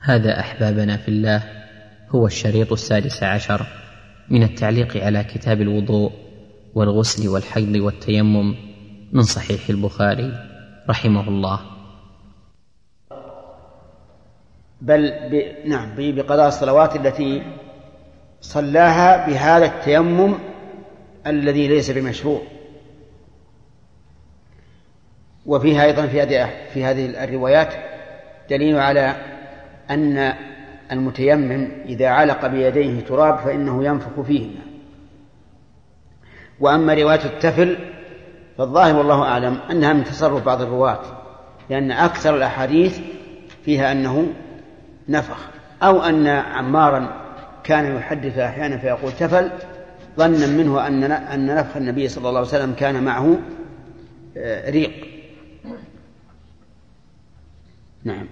هذا أحبابنا في الله هو الشريط 16 من التعليق على كتاب الوضوء والغسل والحيض والتيمم من صحيح البخاري رحمه الله. بل بقضاء الصلوات التي صلاها بهذا التيمم الذي ليس بمشروع. وفيها أيضا في هذه الروايات دليل على أن المتيمم إذا علق بيديه تراب فإنه ينفخ فيهما. وأما رواية التفل فالظاهر والله أعلم أنها من تصرف بعض الرواة، لأن أكثر الأحاديث فيها أنه نفخ، أو أن عمارا كان يحدث أحيانا فيقول تفل ظنا منه أن نفخ النبي صلى الله عليه وسلم كان معه ريق. نعم.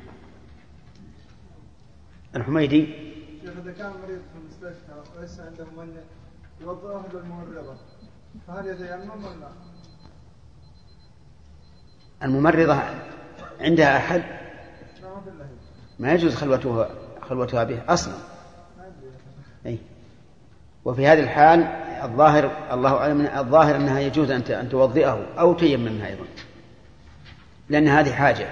الحميدي إذا كان مريض في المستشفى وليس عنده من يوضعه بالممرضة فهل يتيمم ولا؟ الممرضة عندها أحد ما يجوز خلوتها به أصلا. وفي هذه الحال الله أعلم الظاهر أنها يجوز أن توضئه أو تيممها أيضا، لأن هذه حاجة.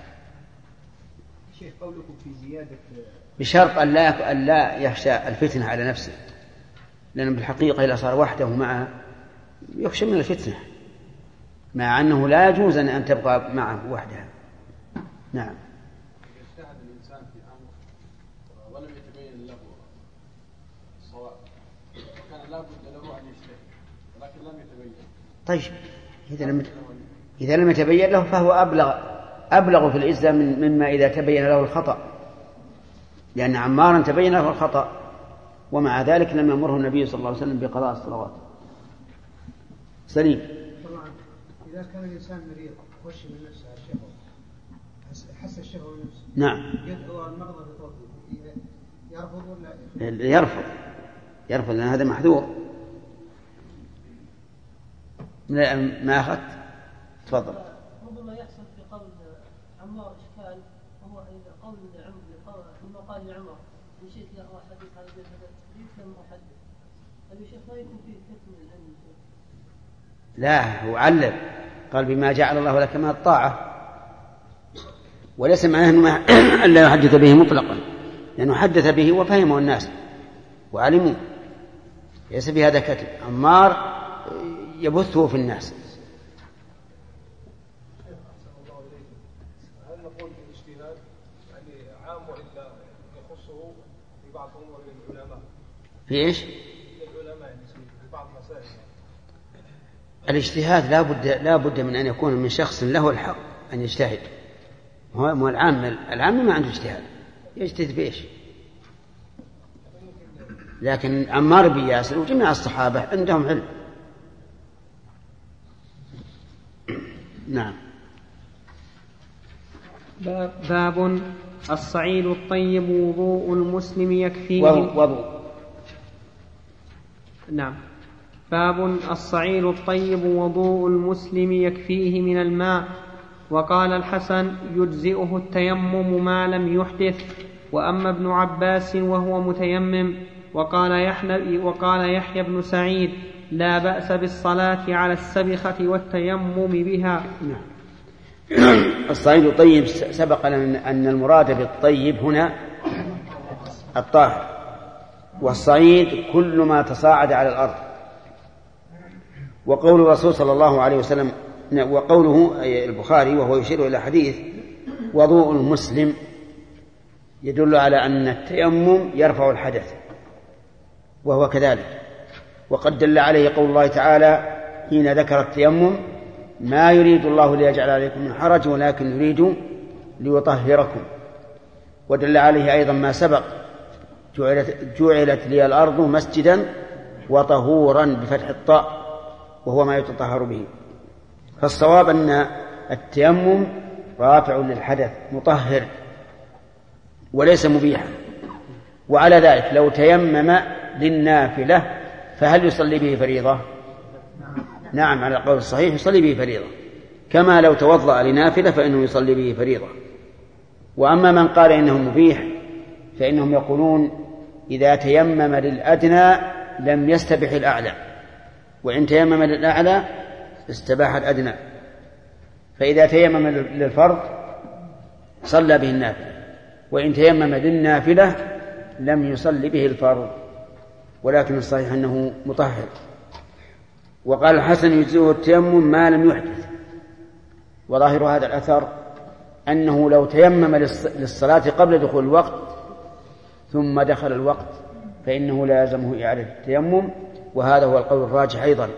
شيخ قولكم في زيادة بشرط أن لا يخشى الفتنة على نفسه، لأن بالحقيقة إذا صار وحده معه يخشى من الفتنة، مع أنه لا يجوز أن تبقى معه وحدها. نعم. اجتهد الإنسان في أمر ولم يتبين له الصواب وكان لا بد له أن يجتهد ولكن لم يتبين. طيب إذا لم يتبين له فهو أبلغ في الإجزاء مما إذا تبين له الخطأ، لأن عمارا تبين له الخطأ ومع ذلك لم يأمره النبي صلى الله عليه وسلم بقضاء الصلوات. سليم. طبعا إذا كان الإنسان مريض وش من نفسه الشهوة حس الشهوة من نفسه. نعم. يدعو المرضى بطوله يرفض ولا يرفض لأن هذا محذور. ما أخذت تفضل. ربما يحصل في قول عمار إشكال وهو قول عمر لما قال لعمر إن شئت لا أحدث هذا الحديث لم أحدث. هذا الشيخ ما يكون فيه كتم العلم؟ لا، هو علل قال بما جعل الله لك من الطاعة، وليس معناه أن لا يحدث به مطلقا، لأنه حدث به وفهمه الناس وعلموا، ليس في هذا كتم. عمار يبثه في الناس. هل نقول بالاجتهاد يعني عام وإلا يخصه في بعض أمور العلماء؟ في إيش؟ العلماء في بعض مسائل. الاجتهاد لا بد من أن يكون من شخص له الحق أن يجتهد. هو العام ما عنده اجتهاد، يجتهد بإيش؟ لكن عمار بن ياسر وجميع الصحابة عندهم علم. نعم. باب الصعيد الطيب وضوء المسلم يكفيه. وضوء. نعم. باب الصعيد الطيب وضوء المسلم يكفيه من الماء. وقال الحسن يجزئه التيمم ما لم يحدث. وأما ابن عباس وهو متيمم وقال يحيى بن سعيد لا بأس بالصلاة على السبخة والتيمم بها. نعم. الصعيد الطيب سبق لنا أن المراد بالطيب هنا الطاهر، والصعيد كل ما تصاعد على الأرض. وقول الرسول صلى الله عليه وسلم وقوله البخاري وهو يشير إلى حديث وضوء المسلم يدل على أن التيمم يرفع الحدث، وهو كذلك. وقد دل عليه قول الله تعالى حين ذكر التيمم ما يريد الله ليجعل عليكم من حرج ولكن يريد ليطهركم. ودل عليه أيضا ما سبق جعلت لي الأرض مسجدا وطهورا بفتح الطاء وهو ما يتطهر به. فالصواب أن التيمم رافع للحدث مطهر وليس مبيحا. وعلى ذلك لو تيمم للنافلة فهل يصلي به فريضة؟ نعم، على القول الصحيح يصلي به فريضة، كما لو توضأ لنافلة فإنه يصلي به فريضة. وأما من قال إنه مبيح فإنهم يقولون إذا تيمم للأدنى لم يستبح الأعلى، وإن تيمم للأعلى استباح الأدنى. فإذا تيمم للفرض صلى به النافلة، وإن تيمم للنافلة لم يصل به الفرض، ولكن الصحيح أنه مطهر. وقال الحسن يجزئه التيمم ما لم يحدث. وظاهر هذا الأثر أنه لو تيمم للصلاة قبل دخول الوقت ثم دخل الوقت فإنه لا يلزمه إعادة التيمم، وهذا هو القول الراجح أيضا.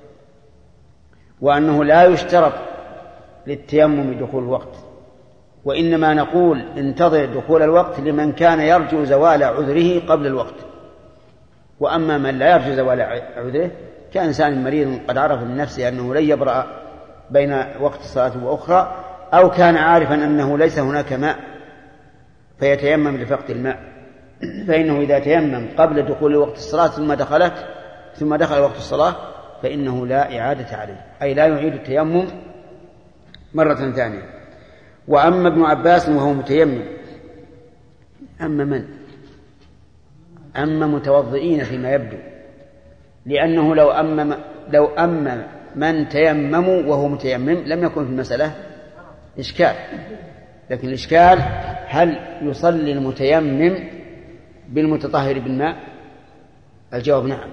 وأنه لا يشترط للتيمم دخول الوقت، وإنما نقول انتظر دخول الوقت لمن كان يرجو زوال عذره قبل الوقت. وأما من لا يرجو زوال عذره كإنسان مريض قد عرف من نفسه أنه لن يبرأ بين وقت الصلاة وأخرى، أو كان عارفا أنه ليس هناك ماء فيتيمم لفقد الماء، فإنه إذا تيمم قبل دخول وقت الصلاة ثم دخل وقت الصلاة فإنه لا إعادة عليه، أي لا يعيد التيمم مرة ثانية. وأما ابن عباس وهو متيمم، أما من؟ أما متوضئين فيما يبدو، لأنه لو أما من تيمموا وهو متيمم لم يكن في المسألة إشكال. لكن الإشكال هل يصلي المتيمم بالمتطهر بالماء؟ الجواب نعم.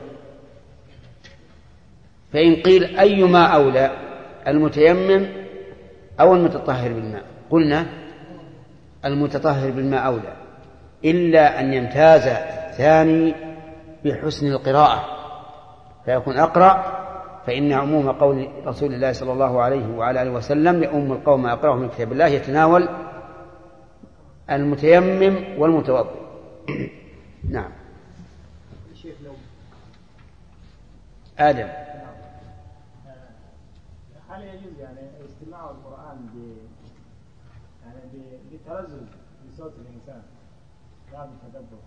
فإن قيل أيما أولى المتيمم أو المتطهر بالماء، قلنا المتطهر بالماء أولى، إلا أن يمتاز الثاني بحسن القراءة فيكون أقرأ، فإن عموم قول رسول الله صلى الله عليه وعلى آله وسلم يؤم القوم أقرأهم من كتاب الله يتناول المتيمم والمتوضئ. نعم. آدم، هل يجوز يعني استماع القرآن بتلذذ بصوت الإنسان لا بتدبر؟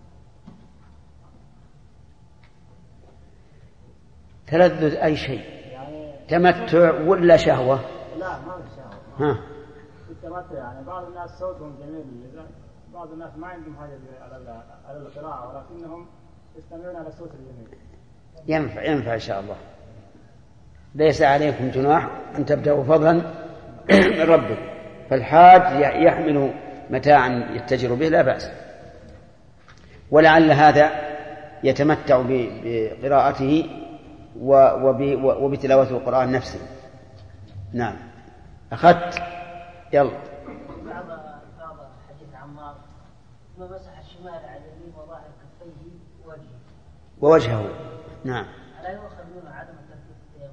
تلذذ أي شيء، يعني تمتع ولا شهوة؟ لا ما في شهوة. التمتع يعني بعض الناس صوتهم جميل، بعض الناس ما عندهم حاجة على القراءة ولكنهم يستمعون على صوت الجميل. ينفع إن شاء الله، ليس عليكم جناح أن تبتغوا فضلا من ربك. فالحاج يحمل متاعا يتجر به لا بأس، ولعل هذا يتمتع بقراءته وبتلاوة القرآن نفسه. نعم. أخذت يلا. بعض حديث عمار ثم مسح الشمال على اليمين وظاهر كفيه ووجهه. نعم. ألا يؤخذ منه عدم الترتيب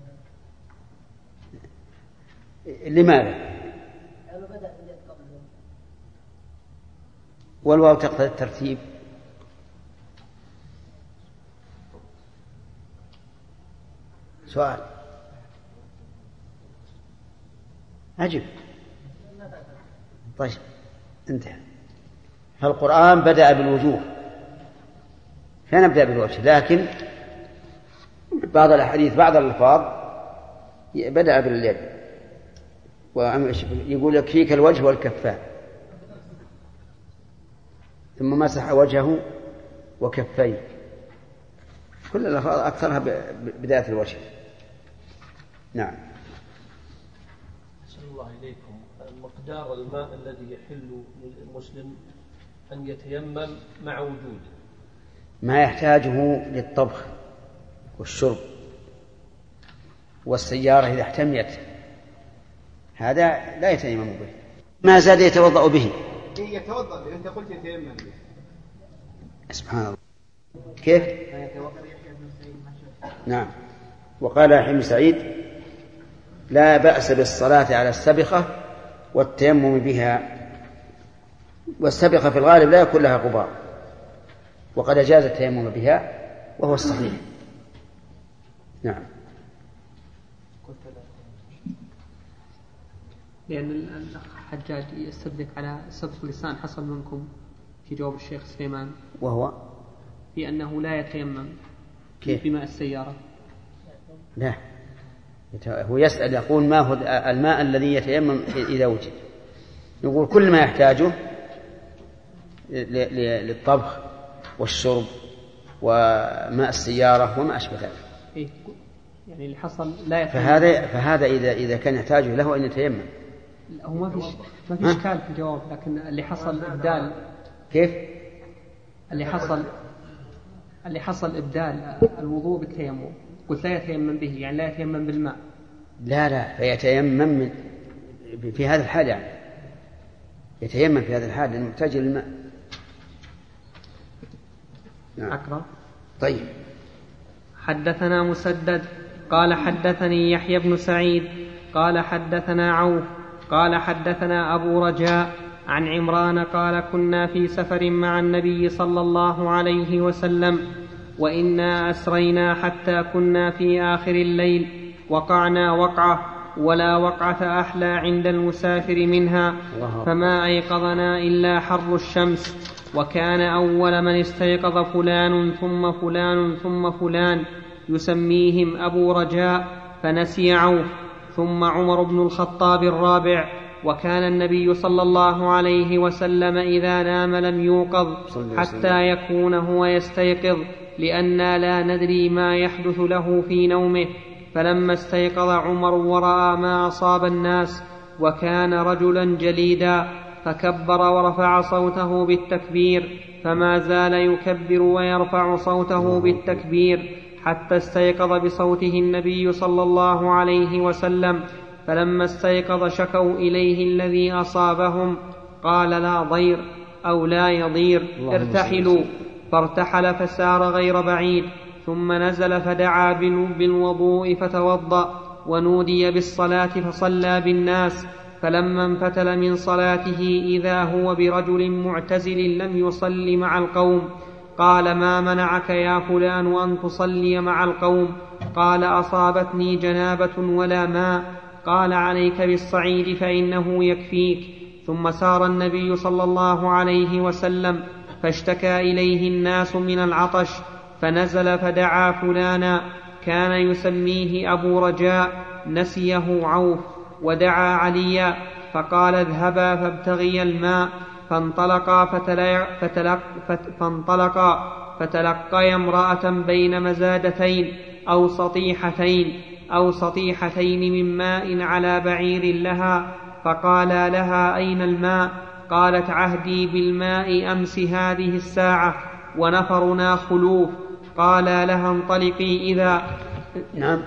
التيمم؟ لماذا؟ لأنه بدأ باليد قبل. والواو تقتضي الترتيب. سؤال. أجب. طيب انتهى. فالقرآن بدأ بالوجوه فنبدأ بالوجه، لكن بعض الأحاديث بعض الألفاظ بدأ باليد، يقول لك فيك الوجه والكفان، ثم مسح وجهه وكفيه، كل الألفاظ أكثرها بداية الوجه. نعم. أحسن الله إليكم. مقدار الماء الذي يحل للمسلم أن يتيمم مع وجوده ما يحتاجه للطبخ والشرب والسيارة إذا احتميت، هذا لا يتيمم به. ما زاد يتوضأ به. يتوضأ، أنت قلت يتيمم به. سبحان الله. كيف؟ نعم. وقال يحيى بن سعيد لا بأس بالصلاة على السبخة والتيمم بها، والسبخة في الغالب لا يكون لها غبار، وقد جاز التيمم بها وهو الصحيح. نعم. لأن الأخ حجاج يستدرك على سبق اللسان حصل منكم في جواب الشيخ سليمان، وهو في أنه لا يتيمم بماء السيارة. لا، هو يسأل يقول ما هو الماء الذي يتيمم إذا وجد، نقول كل ما يحتاجه للطبخ والشرب وماء السيارة وما أشبه ذلك. يعني اللي حصل لا يتيمم. فهذا إذا كان يحتاج له أن يتيمم. هو ما في إشكال في الجواب، لكن اللي حصل إبدال. كيف؟ اللي حصل إبدال الوضوء بالتيمم، قلت لا يتيمم به، يعني لا يتيمم بالماء. لا فيتيمم في هذا الحال، يعني يتيمم في هذا الحال لأنه محتاج للماء. نعم. أقرأ. طيب. حدثنا مسدد قال حدثني يحيى بن سعيد قال حدثنا عوف قال حدثنا أبو رجاء عن عمران قال كنا في سفر مع النبي صلى الله عليه وسلم وإنا أسرينا حتى كنا في آخر الليل وقعنا وقعة ولا وقعة أحلى عند المسافر منها، فما أيقظنا إلا حر الشمس، وكان أول من استيقظ فلان ثم فلان ثم فلان يسميهم أبو رجاء، فنسي عوف، ثم عمر بن الخطاب الرابع، وكان النبي صلى الله عليه وسلم إذا نام لم يوقظ حتى يكون هو يستيقظ، لأننا لا ندري ما يحدث له في نومه. فلما استيقظ عمر ورأى ما أصاب الناس وكان رجلا جليدا فكبر ورفع صوته بالتكبير، فما زال يكبر ويرفع صوته بالتكبير حتى استيقظ بصوته النبي صلى الله عليه وسلم. فلما استيقظ شكوا إليه الذي أصابهم، قال لا ضير أو لا يضير، ارتحلوا. فارتحل فسار غير بعيد، ثم نزل فدعا بالوضوء فتوضأ، ونودي بالصلاة فصلى بالناس. فلما انفتل من صلاته إذا هو برجل معتزل لم يصل مع القوم، قال ما منعك يا فلان أن تصلي مع القوم؟ قال أصابتني جنابة ولا ماء. قال عليك بالصعيد فإنه يكفيك. ثم سار النبي صلى الله عليه وسلم فاشتكى إليه الناس من العطش، فنزل فدعا فلانا كان يسميه أبو رجاء، نسيه عوف، ودعا عليا فقال اذهبا فابتغيا الماء. فانطلقا فتلقيا امرأة بين مزادتين أو سطيحتين من ماء على بعير لها، فقالا لها أين الماء؟ قالت عهدي بالماء أمس هذه الساعة ونفرنا خلوف. قالا لها انطلقي إذا نعم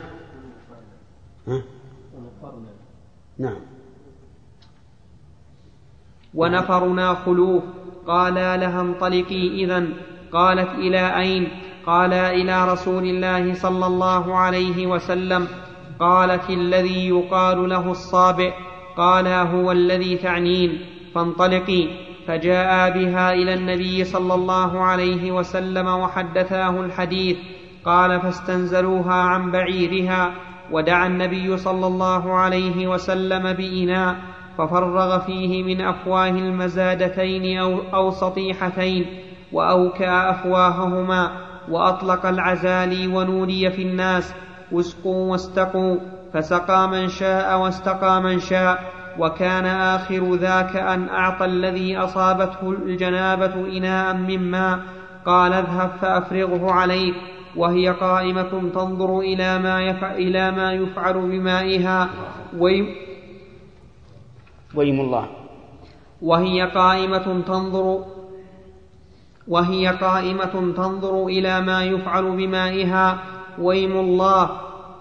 ونفرنا خلوف. قالا لها انطلقي إذن. قالت إلى أين؟ قالا إلى رسول الله صلى الله عليه وسلم. قالت الذي يقال له الصابئ. قالا هو الذي تعنين، فانطلقي. فجاء بها إلى النبي صلى الله عليه وسلم وحدثاه الحديث. قال فاستنزلوها عن بعيرها، ودعا النبي صلى الله عليه وسلم بإناء ففرغ فيه من أفواه المزادتين أو سطيحتين، وأوكأ أفواههما، وأطلق العزالي ونودي في الناس واسقوا واستقوا، فسقى من شاء واستقى من شاء. وكان آخر ذاك أن أعطى الذي أصابته الجنابة إناء من ماء، قال اذهب فأفرغه عليك، وهي قائمة تنظر إلى ما يفعل بمائها ويم الله. وهي قائمة تنظر إلى ما يفعل بمائها، ويم الله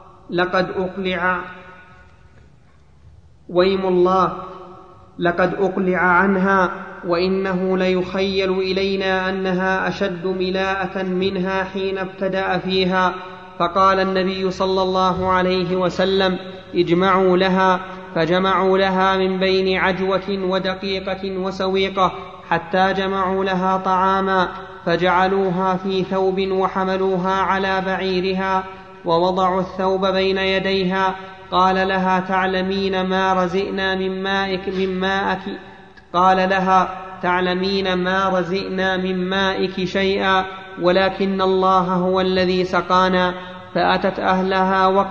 لقد أقلع عنها، وإنه ليخيل إلينا أنها أشد ملاءة منها حين ابتدأ فيها. فقال النبي صلى الله عليه وسلم اجمعوا لها. فجمعوا لها من بين عجوة ودقيقة وسويقة حتى جمعوا لها طعاما، فجعلوها في ثوب وحملوها على بعيرها، ووضعوا الثوب بين يديها. قال لها تعلمين ما رزئنا من مائك؟ قال لها تعلمين ما رزئنا من مائك شيئا، ولكن الله هو الذي سقانا. فأتت أهلها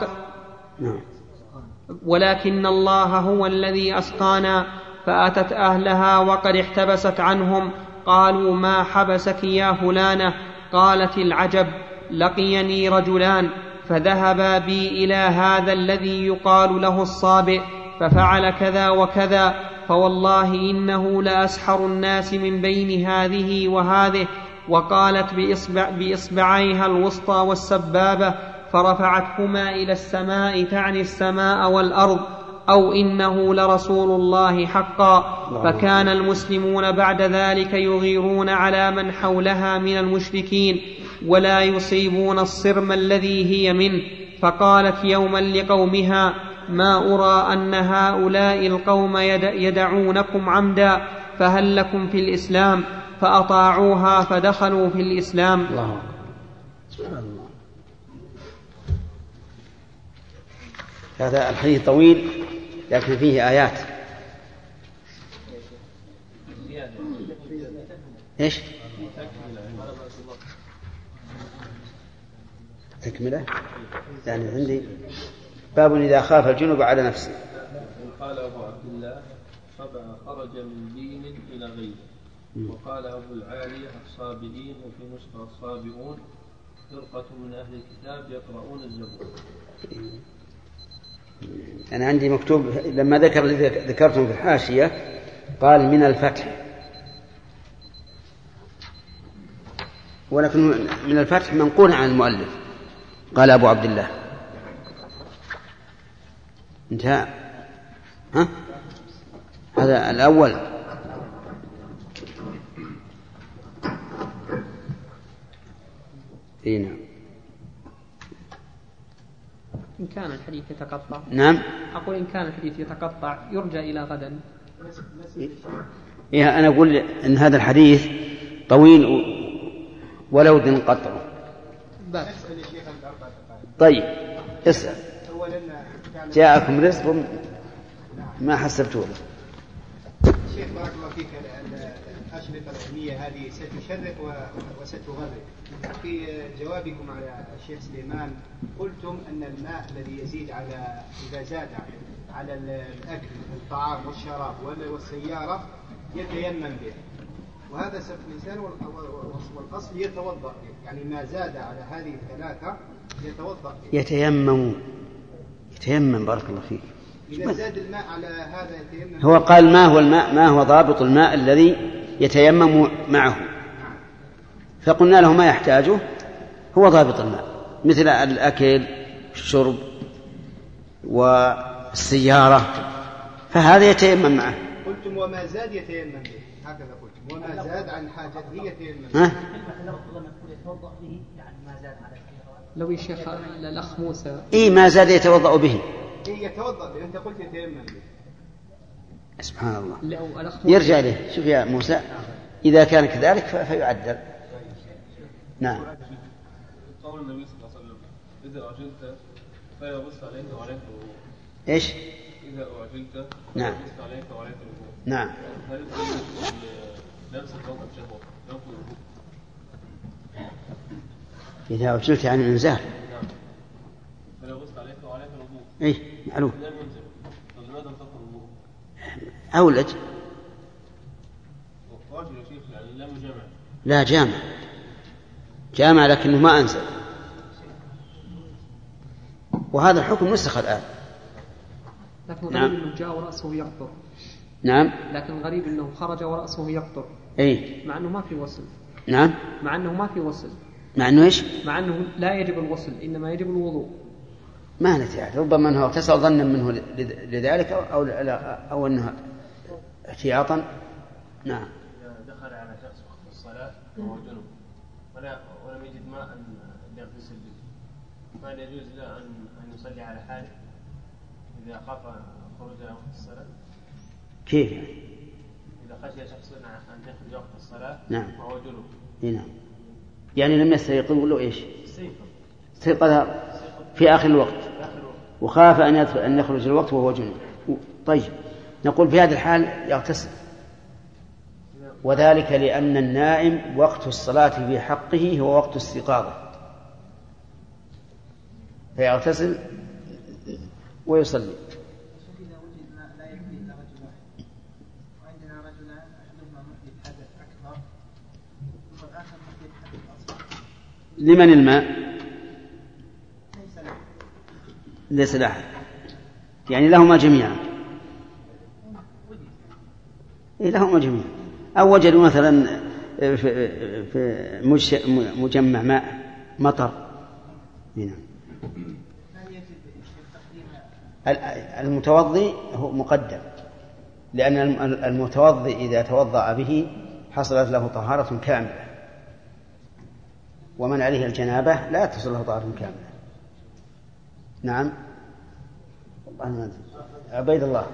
ولكن الله هو الذي أسقانا. فأتت أهلها وقد احتبست عنهم. قالوا ما حبسك يا فلانة؟ قالت العجب، لقيني رجلان فذهبا بي إلى هذا الذي يقال له الصابئ ففعل كذا وكذا، فوالله إنه لأسحر الناس من بين هذه وهذه. وقالت بإصبعيها الوسطى والسبابة فرفعتهما إلى السماء، تعني السماء والأرض، أو إنه لرسول الله حقا. فكان المسلمون بعد ذلك يغيرون على من حولها من المشركين ولا يصيبون الصرم الذي هي منه. فقالت يوما لقومها ما أرى أن هؤلاء القوم يدعونكم عمدا، فهل لكم في الإسلام؟ فأطاعوها فدخلوا في الإسلام. الله أكبر. هذا الحديث طويل لكن فيه آيات. إيش؟ تكملة يعني عندي باب إذا خاف الجنوب على نفسه. قال أبو عبد الله خرج من دين إلى غيره. وقال أبو العالية الصابئين، وفي نسخة الصابئون، فرقة من أهل الكتاب يقرؤون الزبور. أنا عندي مكتوب لما ذكرتم في الحاشية قال من الفتح، ولكن من الفتح منقول عن المؤلف. قال أبو عبد الله انتهى. هذا الأول. نعم. إن كان الحديث يتقطع. نعم. أقول إن كان الحديث يتقطع يرجى إلى غدا. أنا أقول إن هذا الحديث طويل ولو انقطع. طيب اسأل. جاءكم رزق ما حسبتوه. شيخ بارك الله فيك، الأشرطة العلمية هذه ستشرق وستغرب. في جوابكم على الشيخ سليمان قلتم أن الماء الذي يزيد إذا زاد على الأكل الطعام والشراب والسيارة يتيمم به، وهذا سفك اللسان والأصل يتوضأ، يعني ما زاد على هذه الثلاثة يتوضأ به. يتيمم بارك الله فيك. إذا زاد الماء على هذا يتيمم. هو قال ما هو الماء، ما هو ضابط الماء الذي يتيمم معه، فقلنا له ما يحتاجه هو ضابط الماء، مثل الأكل الشرب والسيارة، فهذا يتيمم معه. قلتم وما زاد يتيمم به، هكذا قلتم، وما زاد عن حاجته يتيمم به. لو يا شيخ الأخ موسى ما زاد يتوضأ به. يتوضأ به، أنت قلت يتيمم به. سبحان الله. يرجع له. شوف يا موسى، إذا كان كذلك فيعدل. نعم. قول النبي صلى الله عليه وسلم إذا أعجلت فيغص عليك وعليك الوضوء. إيش؟ إذا أعجلت نعم. فيغص عليك وعليك الوضوء. نعم. هل لبس الوضوء بشهوة ينقض الوضوء؟ إذا أعجلت عن الإنزال. نعم. فيغص عليك وعليك الوضوء. إيه معلوم. لا ينزل. فلماذا انتقض الوضوء؟ أولج. واجب يا شيخ، يعني لا مجامع. لا جامع لكنه ما أنزل، وهذا الحكم نسخ الآن. لكن غريب أنه جاء ورأسه يقطر. نعم. لكن غريب أنه خرج ورأسه يقطر. مع أنه ما في وصل. نعم. مع أنه ما في وصل. مع أنه إيش؟ مع أنه لا يجب الوصل، إنما يجب الوضوء. ما نتعرف، ربما أنه اغتسل ظنا منه لذلك أو أنه احتياطا. نعم. دخل على شخص وقت الصلاة وهو جنوب ولم يجد ماء أن يغتسل به، فهل يجوز له أن يصلي على حاله إذا خاف خروج وقت الصلاة؟ كيف يعني؟ إذا خشي شخص أن يخرج وقت الصلاة. نعم. وهو جنوب. نعم. يعني لم يستيقظ له إيش؟ استيقظ في آخر الوقت وخاف أن يخرج الوقت وهو جنوب. طيب نقول في هذا الحال يغتسل، وذلك لأن النائم وقت الصلاة في حقه هو وقت استيقاظه، فيغتسل ويصلي. إذا وجد لا يكفي إلا رجلان، وعندنا رجلان أحدهما محدث حدث أكبر لمن الماء؟ ليس لأحد، يعني لهما جميعا. لهما جميعا، أو وجدوا مثلا في مجمع ماء مطر هنا. المتوضي هو مقدم، لأن المتوضي إذا توضأ به حصلت له طهارة كاملة، ومن عليه الجنابة لا تصل له طهارة كاملة. نعم. عبيد الله.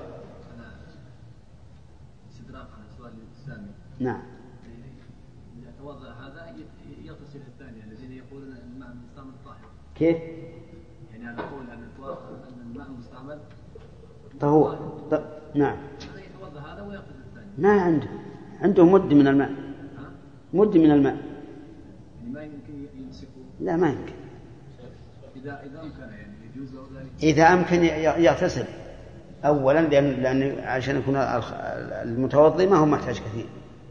نعم. إذا توضأ هذا يغتسل الثاني الذين يقولون أن الماء المستعمل طاهر. كيف؟ يعني أنا أقول أن الماء المستعمل طهور. نعم. يتوضأ هذا ويغتسل الثاني. ما عنده مد من الماء. مد من الماء. يعني ما يمكن يمسكه. لا ما يمكن. إذا أمكن يعني يجوز له ذلك. إذا أمكن يغتسل أولا، لأن عشان يكون المتوضي ما هو محتاج كثير.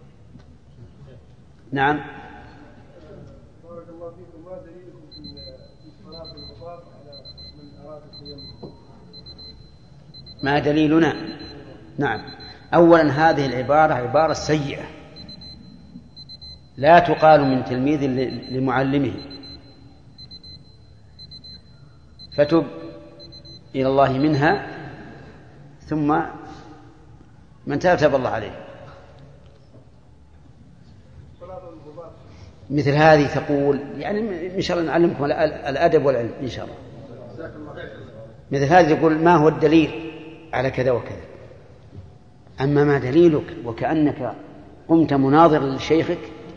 نعم. بارك الله فيكم. ما دليلكم في صلاة الغبار على من أراد التيمم؟ ما دليلنا؟ نعم. أولا هذه العبارة عبارة سيئة لا تقال من تلميذ لمعلمه، فتب إلى الله منها، ثم من تاب الله عليه. مثل هذه تقول يعني إن شاء الله نعلمكم الأدب والعلم إن شاء الله. مثل هذه تقول ما هو الدليل على كذا وكذا، أما ما دليلك وكأنك قمت مناظر لشيخك،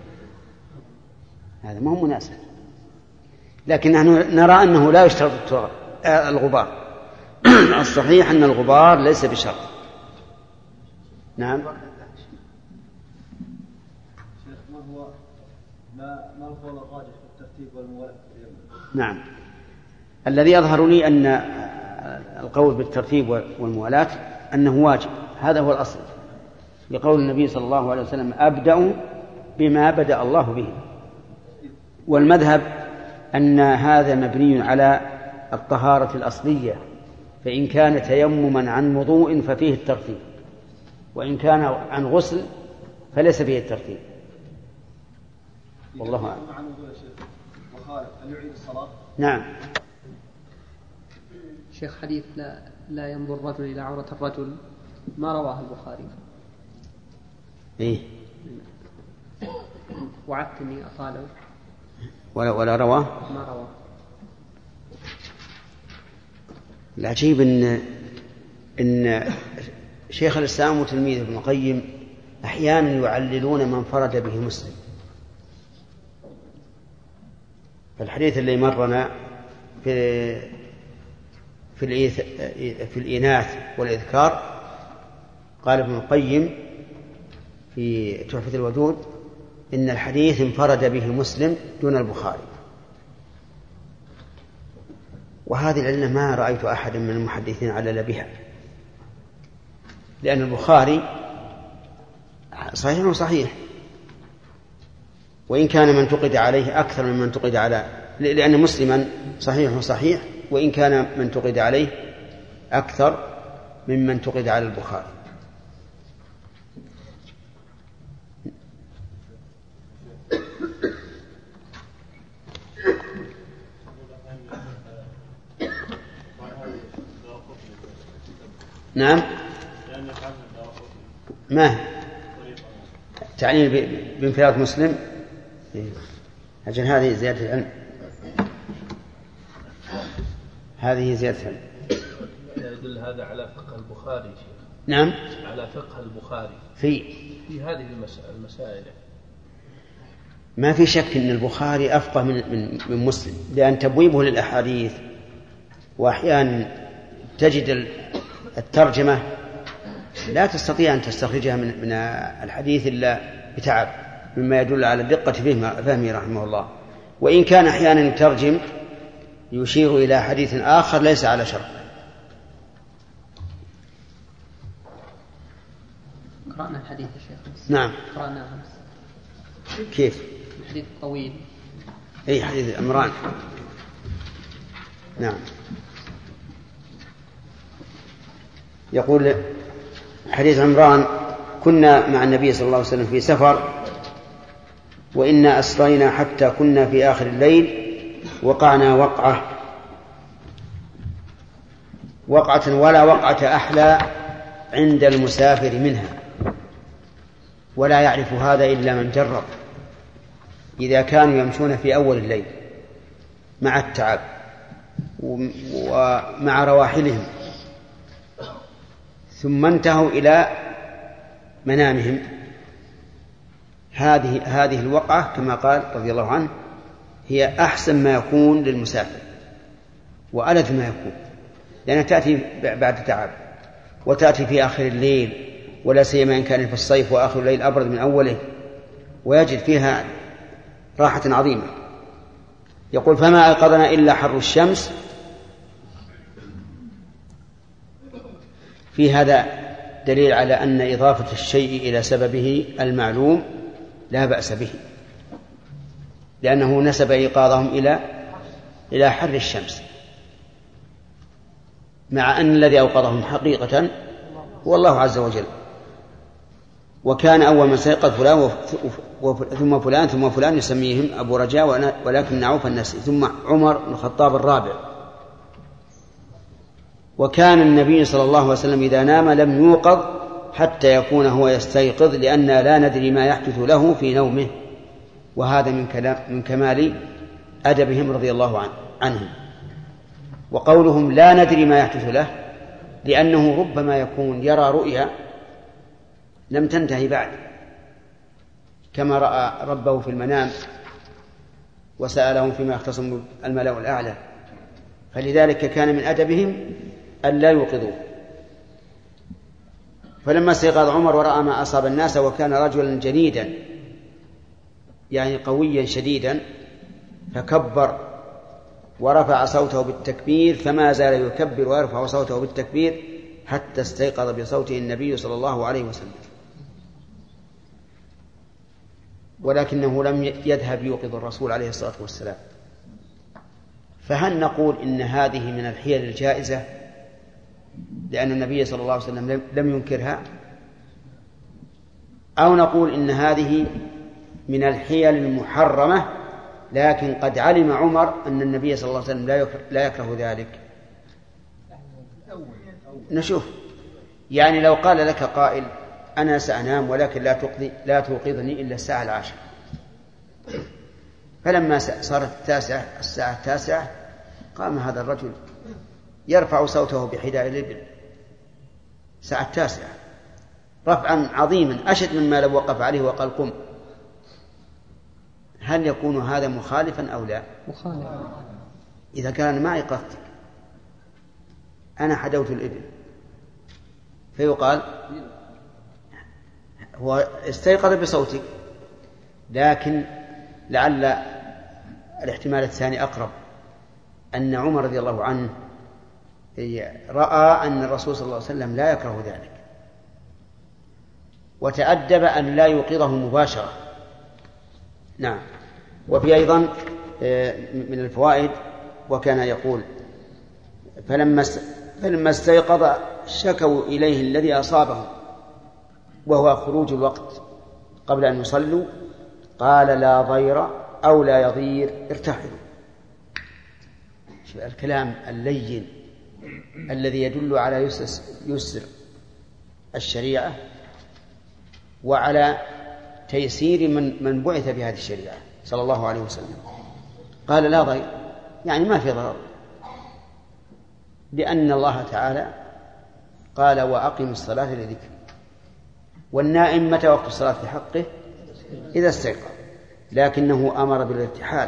هذا ما هو مناسب. لكن نحن نرى أنه لا يشترط الغبار. الصحيح أن الغبار ليس بشرط. نعم. ما القول الراجح في الترتيب والموالاة؟ نعم. الذي يظهر لي أن القول بالترتيب والموالاة أنه واجب، هذا هو الأصل، لقول النبي صلى الله عليه وسلم أبدأ بما بدأ الله به. والمذهب أن هذا مبني على الطهارة الأصلية، فإن كان تيمما عن وضوء ففيه الترتيب، وإن كان عن غسل فليس فيه الترتيب. والله أعلم. هل يعيد الصلاة؟ نعم. شيخ حديث لا ينظر الرجل إلى عورة الرجل ما رواه البخاري. إيه؟ وعدت إني أطاله ولا رواه؟ ما رواه. العجيب إن شيخ الإسلام وتلميذه ابن القيم أحيانا يعللون من فرد به مسلم. فالحديث اللي مرنا في الإناث والإذكار قال ابن القيم في تحفة الودود إن الحديث انفرد به مسلم دون البخاري، وهذه العلة ما رأيت أحد من المحدثين علل بها، لأن البخاري صحيح وصحيح، وإن كان من انتقد عليه أكثر من انتقد على، لأن مسلما صحيح وصحيح، وإن كان من انتقد عليه أكثر ممن انتقد على البخاري. نعم. ما تعني بانفراد مسلم؟ أجل هذه زيادة العلم، هذه زيادة العلم. يدل هذا على فقه البخاري. نعم. على فقه البخاري في هذه المسائل. ما في شك أن البخاري أفقه من مسلم، لأن تبويبه للأحاديث، وأحيانا تجد الترجمة لا تستطيع أن تستخرجها من الحديث إلا بتعب، مما يدل على دقة فهمه رحمه الله. وإن كان أحيانا يترجم يشير إلى حديث آخر ليس على شرط. قرأنا الحديث يا شيخ. نعم. قرأناه. كيف؟ حديث طويل. أي حديث عمران. نعم. يقول حديث عمران: كنا مع النبي صلى الله عليه وسلم في سفر وإنا أسرينا حتى كنا في آخر الليل وقعنا وقعة ولا وقعة أحلى عند المسافر منها، ولا يعرف هذا إلا من جرب. إذا كانوا يمشون في أول الليل مع التعب ومع رواحلهم ثم انتهوا إلى منامهم، هذه الوقعة كما قال رضي الله عنه هي أحسن ما يكون للمسافر وألذ ما يكون، لأنها تأتي بعد تعب وتأتي في آخر الليل، ولا سيما إن كان في الصيف وآخر الليل أبرد من أوله، ويجد فيها راحة عظيمة. يقول: فما أيقظنا إلا حر الشمس. في هذا دليل على أن إضافة الشيء إلى سببه المعلوم لا بأس به، لأنه نسب إيقاظهم إلى حر الشمس، مع أن الذي أوقظهم حقيقة هو الله عز وجل. وكان أول من سيقظ فلان ثم فلان ثم فلان، يسميهم أبو رجاء ولكن نعوف الناس، ثم عمر بن الخطاب الرابع. وكان النبي صلى الله عليه وسلم إذا نام لم يوقظ حتى يكون هو يستيقظ، لأننا لا ندري ما يحدث له في نومه، وهذا من كمال أدبهم رضي الله عنهم. وقولهم لا ندري ما يحدث له لأنه ربما يكون يرى رؤيا لم تنتهي بعد، كما رأى ربه في المنام وسألهم فيما يختصم الملأ الأعلى، فلذلك كان من أدبهم أن لا يوقظوه. فلما استيقظ عمر ورأى ما أصاب الناس، وكان رجلا جنيدا يعني قويا شديدا، فكبر ورفع صوته بالتكبير، فما زال يكبر ويرفع صوته بالتكبير حتى استيقظ بصوته النبي صلى الله عليه وسلم، ولكنه لم يذهب يوقظ الرسول عليه الصلاة والسلام. فهل نقول إن هذه من الحيل الجائزة لأن النبي صلى الله عليه وسلم لم ينكرها، أو نقول إن هذه من الحيل المحرمة لكن قد علم عمر أن النبي صلى الله عليه وسلم لا يكره ذلك؟ نشوف. يعني لو قال لك قائل: أنا سأنام ولكن لا توقظني إلا الساعة 10، فلما صارت الساعة 9 قام هذا الرجل يرفع صوته بحداء الإبل الساعة 9 رفعا عظيما أشد مما لو وقف عليه وقال: قم. هل يكون هذا مخالفا أو لا؟ مخالف. إذا كان ما أيقظتك، أنا حدوت الإبل، فيقال هو استيقظ بصوتك، لكن لعل الاحتمال الثاني أقرب، أن عمر رضي الله عنه رأى أن الرسول صلى الله عليه وسلم لا يكره ذلك، وتأدب أن لا يوقظه مباشرة. نعم. وفي أيضا من الفوائد: وكان يقول: فلما استيقظ شكوا إليه الذي أصابهم وهو خروج الوقت قبل أن يصلوا، قال: لا ضير أو لا يضير، ارتحلوا. الكلام اللين الذي يدل على يسر الشريعة وعلى تيسير من بعث بهذه الشريعة صلى الله عليه وسلم. قال: لا ضير، يعني ما في ضرر، لأن الله تعالى قال: وأقم الصلاة لذكري. والنائم متى وقت الصلاة في حقه؟ إذا استيقظ، لكنه أمر بالارتحال،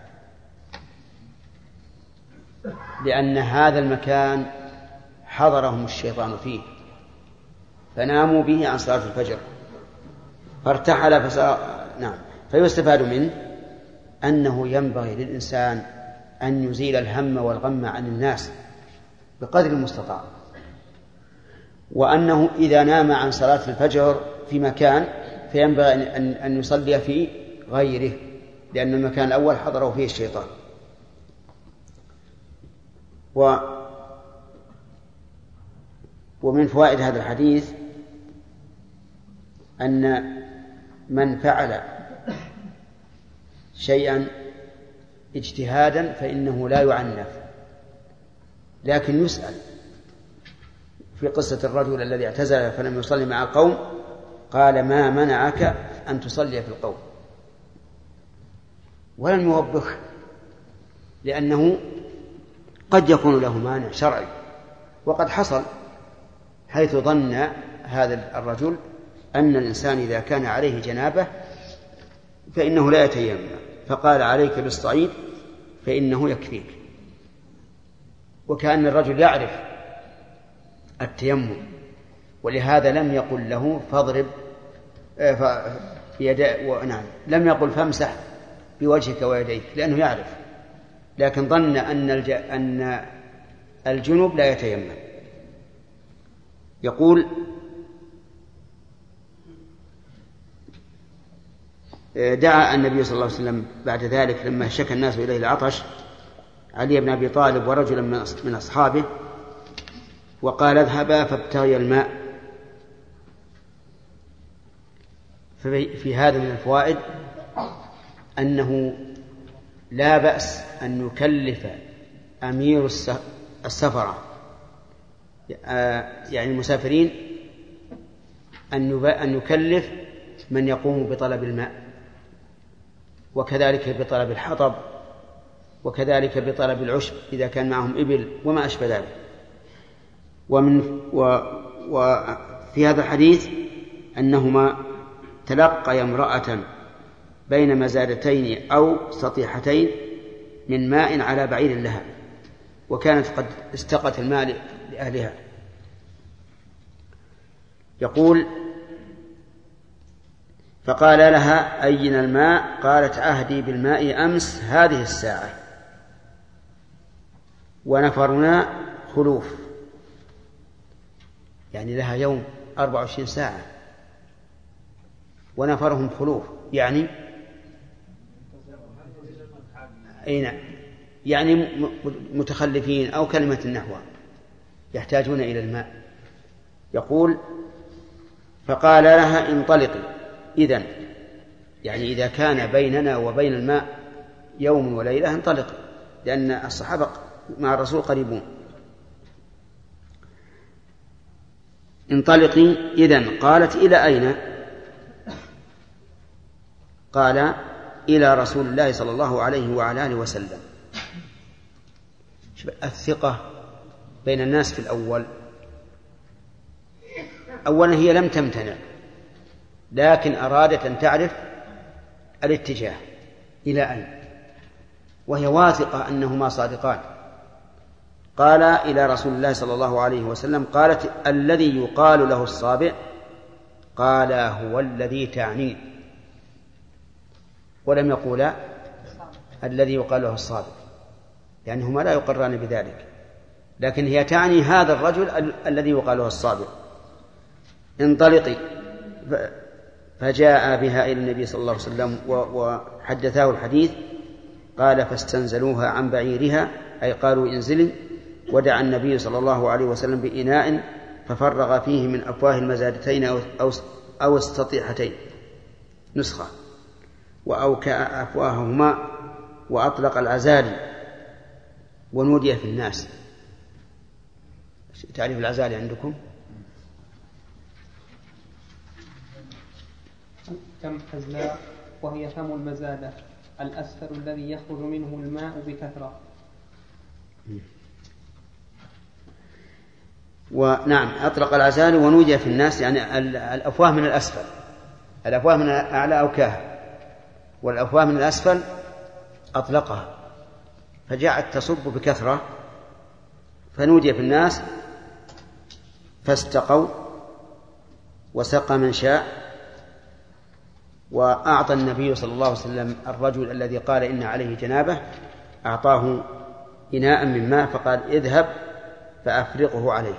لأن هذا المكان حضرهم الشيطان فيه فناموا به عن صلاة الفجر فارتحل نعم. فيستفاد منه أنه ينبغي للإنسان أن يزيل الهم والغم عن الناس بقدر المستطاع، وأنه إذا نام عن صلاة الفجر في مكان فينبغي أن يصلي في غيره لأن المكان الأول حضره فيه الشيطان. ومن فوائد هذا الحديث أن من فعل شيئا اجتهادا فإنه لا يعنف، لكن يسأل. في قصة الرجل الذي اعتزل فلم يصلي مع القوم قال: ما منعك أن تصلي في القوم؟ ولم يوبخه، لأنه قد يكون له مانع شرعي، وقد حصل، حيث ظن هذا الرجل أن الإنسان إذا كان عليه جنابة فإنه لا يتيمم، فقال: عليك بالصعيد فإنه يكفيك. وكأن الرجل يعرف التيمم، ولهذا لم يقل له فاضرب نعم، لم يقل فامسح بوجهك ويديك، لأنه يعرف، لكن ظن أن الجنب لا يتيمم. يقول: دعا النبي صلى الله عليه وسلم بعد ذلك لما شكى الناس إليه العطش علي بن أبي طالب ورجلا من أصحابه، وقال: اذهبا فابتغي الماء. في هذا من الفوائد أنه لا بأس أن يكلف أمير السفرة، يعني المسافرين، أن يكلف من يقوم بطلب الماء، وكذلك بطلب الحطب، وكذلك بطلب العشب إذا كان معهم إبل وما أشبه ذلك. وفي هذا الحديث أنهما تلقى امرأة بين مزادتين أو سطيحتين من ماء على بعير لها، وكانت قد استقت الماء لأهلها. يقول: فقال لها: أين الماء؟ قالت: عهدي بالماء أمس هذه الساعة، ونفرنا خلوف، يعني لها يوم 24 ساعة، ونفرهم خلوف، يعني يعني متخلفين أو كلمة النحو، يحتاجون إلى الماء. يقول: فقال لها: انطلقي. إذن يعني إذا كان بيننا وبين الماء يوم وليلة انطلقي، لأن الصحابة مع الرسول قريبون. انطلقي. إذن قالت: إلى أين؟ قال: إلى رسول الله صلى الله عليه وعلى آله وسلم. الثقة بين الناس في الأول، أولا هي لم تمتنع، لكن أرادت أن تعرف الاتجاه إلى أين، وهي واثقة أنهما صادقان. قال: إلى رسول الله صلى الله عليه وسلم. قالت: الذي يقال له الصابع؟ قال: هو الذي تعنيه، ولم يقول الذي يقال له الصابع، لأنهما لا يقران بذلك، لكن هي تعني هذا الرجل الذي يقال له الصابع. انطلقي. فجاء بها إلى النبي صلى الله عليه وسلم وحدثاه الحديث. قال: فاستنزلوها عن بعيرها، أي قالوا انزلي. ودعا النبي صلى الله عليه وسلم بإناء ففرغ فيه من أفواه المزادتين أو السطيحتين، نسخة، وأوكأ أفواههما وأطلق العزالي ونودي في الناس. تعريف العزالي عندكم؟ كم حزلاء، وهي فم المزادة الأسفل الذي يخرج منه الماء بكثرة. ونعم، أطلق العزالي ونودي في الناس، يعني الأفواه من الأسفل، الأفواه من الأعلى أوكاها، والأفواه من الأسفل أطلقها، فجاءت تصب بكثرة، فنودي في الناس فاستقوا وسقى من شاء. وأعطى النبي صلى الله عليه وسلم الرجل الذي قال إن عليه جنابه، أعطاه إناء من ماء فقال: اذهب فأفرغه عليك،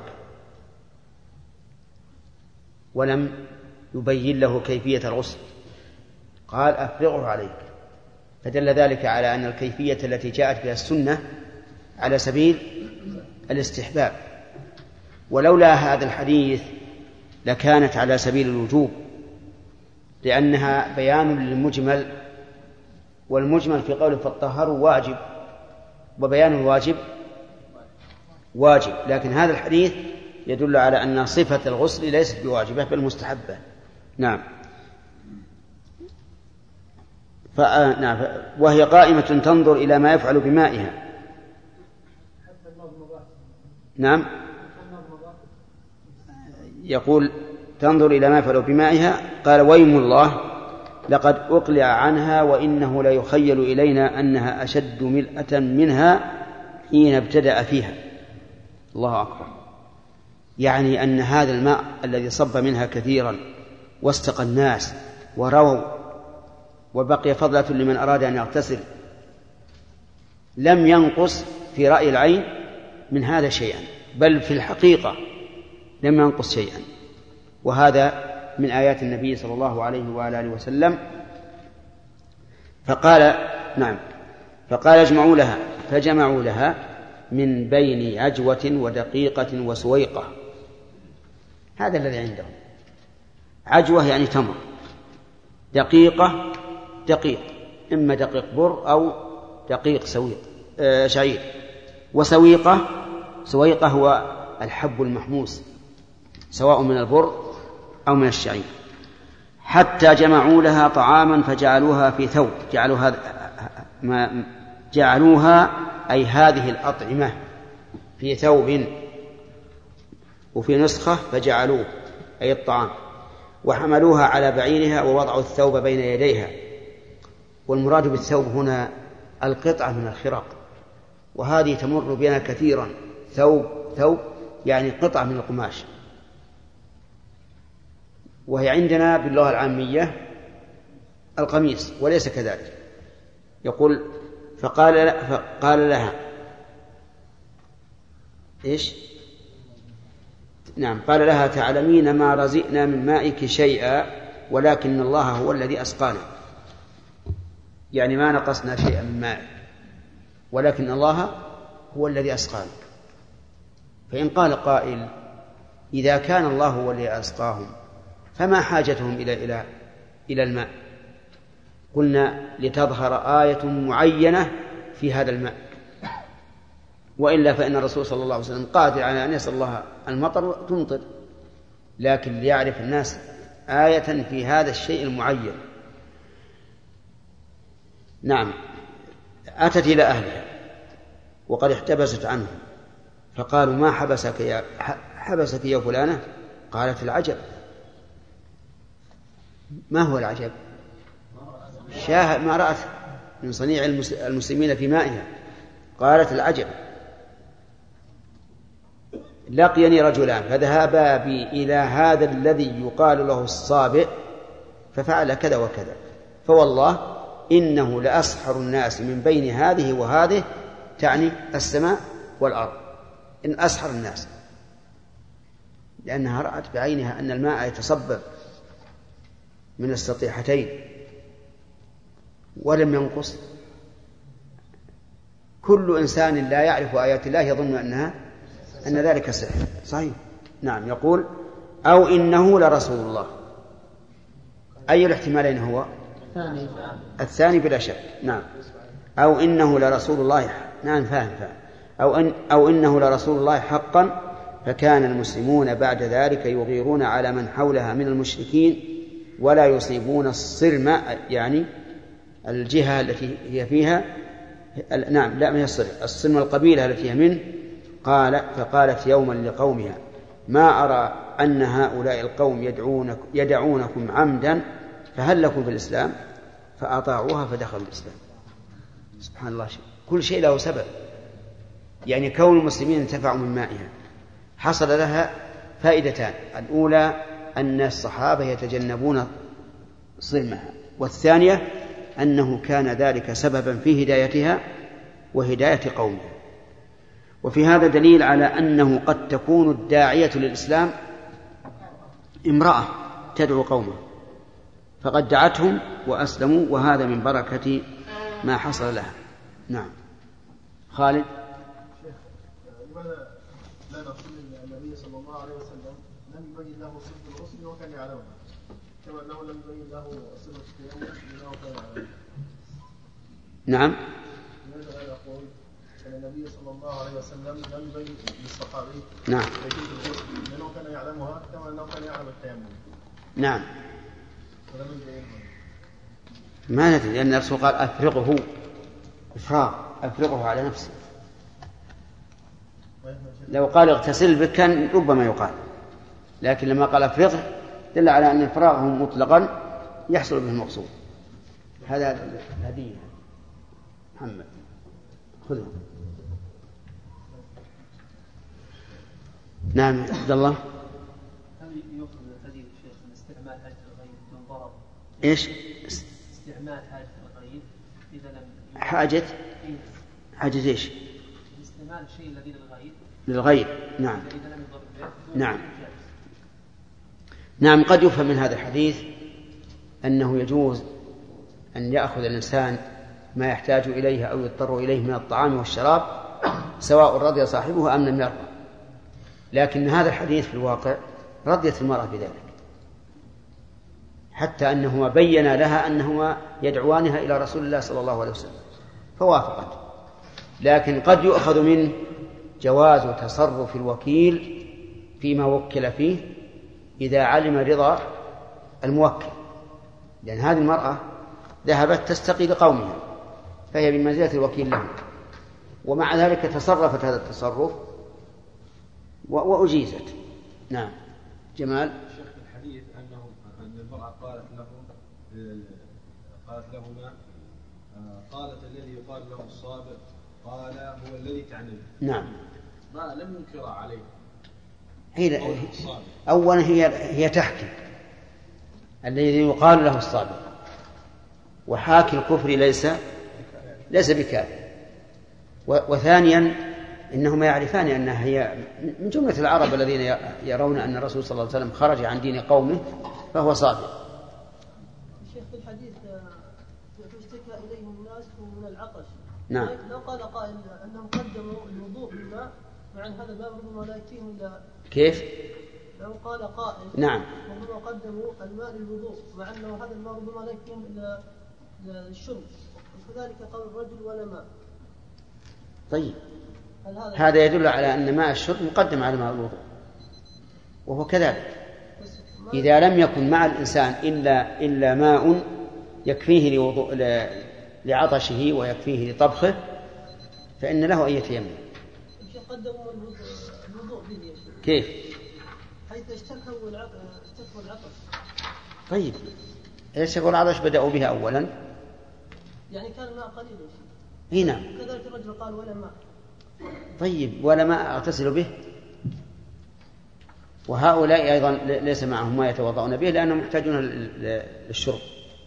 ولم يبين له كيفية الغسل، قال: أفرغه عليك. فدل ذلك على أن الكيفية التي جاءت بها السنة على سبيل الاستحباب، ولولا هذا الحديث لكانت على سبيل الوجوب، لأنها بيان للمجمل، والمجمل في قوله فالطهارة واجب، وبيان الواجب واجب، لكن هذا الحديث يدل على أن صفة الغسل ليست بواجبة بل مستحبة. نعم. وهي قائمة تنظر إلى ما يفعل بمائها. نعم، يقول تنظر إلى ما يفعل بمائها. قال ويم الله لقد أقلع عنها وإنه لا يخيل إلينا أنها أشد ملأة منها حين ابتدأ فيها. الله أكبر، يعني أن هذا الماء الذي صب منها كثيرا واستقى الناس ورووا وبقي فضلة لمن أراد أن يغتسل لم ينقص في رأي العين من هذا شيئا، بل في الحقيقة لم ينقص شيئا، وهذا من آيات النبي صلى الله عليه وآله وسلم. فقال اجمعوا لها، فجمعوا لها من بين عجوة ودقيقة وسويقة. هذا الذي عندهم. عجوة يعني تمر، دقيقة دقيق، إما دقيق بر أو دقيق شعير، وسويقة، سويقة هو الحب المحموس سواء من البر أو من الشعير. حتى جمعوا لها طعاما فجعلوها في ثوب، جعلوها أي هذه الأطعمة في ثوب، وفي نسخة فجعلوه أي الطعام، وحملوها على بعيرها ووضعوا الثوب بين يديها. والمراد بالثوب هنا القطعة من الخرق، وهذه تمر بنا كثيرا. ثوب يعني قطعة من القماش، وهي عندنا باللغة العامية القميص، وليس كذلك. يقول فقال لها إيش؟ نعم، قال لها تعلمين ما رزقنا من مائك شيئا ولكن الله هو الذي أسقانا، يعني ما نقصنا شيئا من ماء ولكن الله هو الذي أسقانا. فإن قال قائل إذا كان الله هو الذي أسقاهم فما حاجتهم إلى الماء؟ قلنا لتظهر آية معينة في هذا الماء، وإلا فإن الرسول صلى الله عليه وسلم قادر على أن يسأل الله المطر تمطر، لكن ليعرف الناس آية في هذا الشيء المعين. نعم. أتت إلى أهلها وقد احتبست عنهم، فقالوا ما حبسك يا فلانة؟ قالت العجب. ما هو العجب؟ ما رأت من صنيع المسلمين في مائها. قالت العجب لقيني رجلان فذهبا بي إلى هذا الذي يقال له الصابئ ففعل كذا وكذا، فوالله إنه لأسحر الناس من بين هذه وهذه، تعني السماء والأرض، إن أسحر الناس، لأنها رأت بعينها أن الماء يتصبب من السطيحتين ولم ينقص. كل إنسان لا يعرف آيات الله يظن أن ذلك سحر. صحيح. نعم. يقول أو إنه لرسول الله. أي الاحتمالين هو؟ الثاني بلا شك. نعم. أو إنه لرسول الله. نعم فاهم. أو إنه لرسول الله حقا. فكان المسلمون بعد ذلك يغيرون على من حولها من المشركين ولا يصيبون الصرم، يعني الجهة التي هي فيها. نعم لا، ما هي الصرم القبيلة التي هي منه. فقالت يوما لقومها ما أرى أن هؤلاء القوم يدعونكم عمدا فهل لكم في الإسلام؟ فأطاعوها فدخلوا الإسلام. سبحان الله، كل شيء له سبب. يعني كون المسلمين انتفعوا من مائها حصل لها فائدتان: الأولى أن الصحابة يتجنبون صرمها، والثانية أنه كان ذلك سببا في هدايتها وهداية قومها. وفي هذا دليل على أنه قد تكون الداعية للإسلام امرأة تدعو قومها، فقد دعتهم وأسلموا، وهذا من بركة ما حصل لها. نعم. خالد. لماذا لا نقول ان النبي صلى الله عليه وسلم لم يبين له صفة الغسل وكان يعلمها، كما انه لم يبين له صفة التيمم لانه كان يعلمها؟ نعم. لماذا لا نقول ان النبي صلى الله عليه وسلم لم يبين للصحابي نعم كيفية الغسل لانه كان يعلمها كما انه كان يعلم التيمم؟ نعم. ولم يبينها. ما ندري، لأن الرسول قال أفرغه إفراغ، أفرغه على نفسه. لو قال اغتسل به كان ربما يقال، لكن لما قال أفرغه دل على أن إفراغه مطلقا يحصل به المقصود. هذا الهدية. محمد خذه. نعم عبد الله. هل يؤخذ من الحديث شيخ من استعمال حاجة الغيب بدون ضرر؟ إيش؟ استعمال حاجة الغيب إذا لم حاجة إيش؟ استعمال الشيء الذي للغيب. نعم. إذا لم يضر به. نعم. نعم. قد يفهم من هذا الحديث أنه يجوز أن يأخذ الإنسان ما يحتاج إليه أو يضطر إليه من الطعام والشراب سواء رضي صاحبه أم لم يرضى، لكن هذا الحديث في الواقع رضيت المرأة بذلك، حتى أنهما بيّن لها أنهما يدعوانها إلى رسول الله صلى الله عليه وسلم فوافقت. لكن قد يؤخذ منه جواز تصرف الوكيل فيما وكل فيه إذا علم رضا الموكل، لأن هذه المرأة ذهبت تستقي لقومها فهي بمنزلة الوكيل له، ومع ذلك تصرفت هذا التصرف وأجيزت. نعم. جمال. شيخ الحديث أن المرأة قالت لهما قالت الذي يقال له الصابر قال هو الذي تعني. نعم. ما لم ينكر عليه. أولا هي تحكي الذي يقال له الصابر، وحاكي الكفر ليس بكافر. وثانيا إنهما يعرفان أنها هي من جملة العرب الذين يرون أن الرسول صلى الله عليه وسلم خرج عن دين قومه فهو صادق. الشيخ في الحديث اشتكى إليهم الناس من العطش. نعم. لو قال قائل أنهم قدموا الوضوء بالماء مع أن هذا الماء ربما لا يكفيهم إلا. كيف؟ لو قال قائل نعم ربما قدموا الماء للوضوء مع أنه هذا الماء ربما لا يكفيهم إلا للشرب، وكذلك قول الرجل ولا ماء. طيب هذا يدل على أن ماء الشرب مقدم على ماء الوضوء، وهو كذلك. إذا لم يكن مع الإنسان إلا ماء يكفيه لعطشه ويكفيه لطبخه فإن له أن يتيمم. قدموا الوضوء به. كيف؟ حيث اشتكوا العطش. طيب اشتكوا العطش بدأوا بها أولا، يعني كان الماء قليل. هنا كذلك الرجل قال ولا ماء. طيب ولا ماء أغتسل به، وهؤلاء أيضا ليس معهم ما يتوضعون به لأنهم يحتاجون للشرب.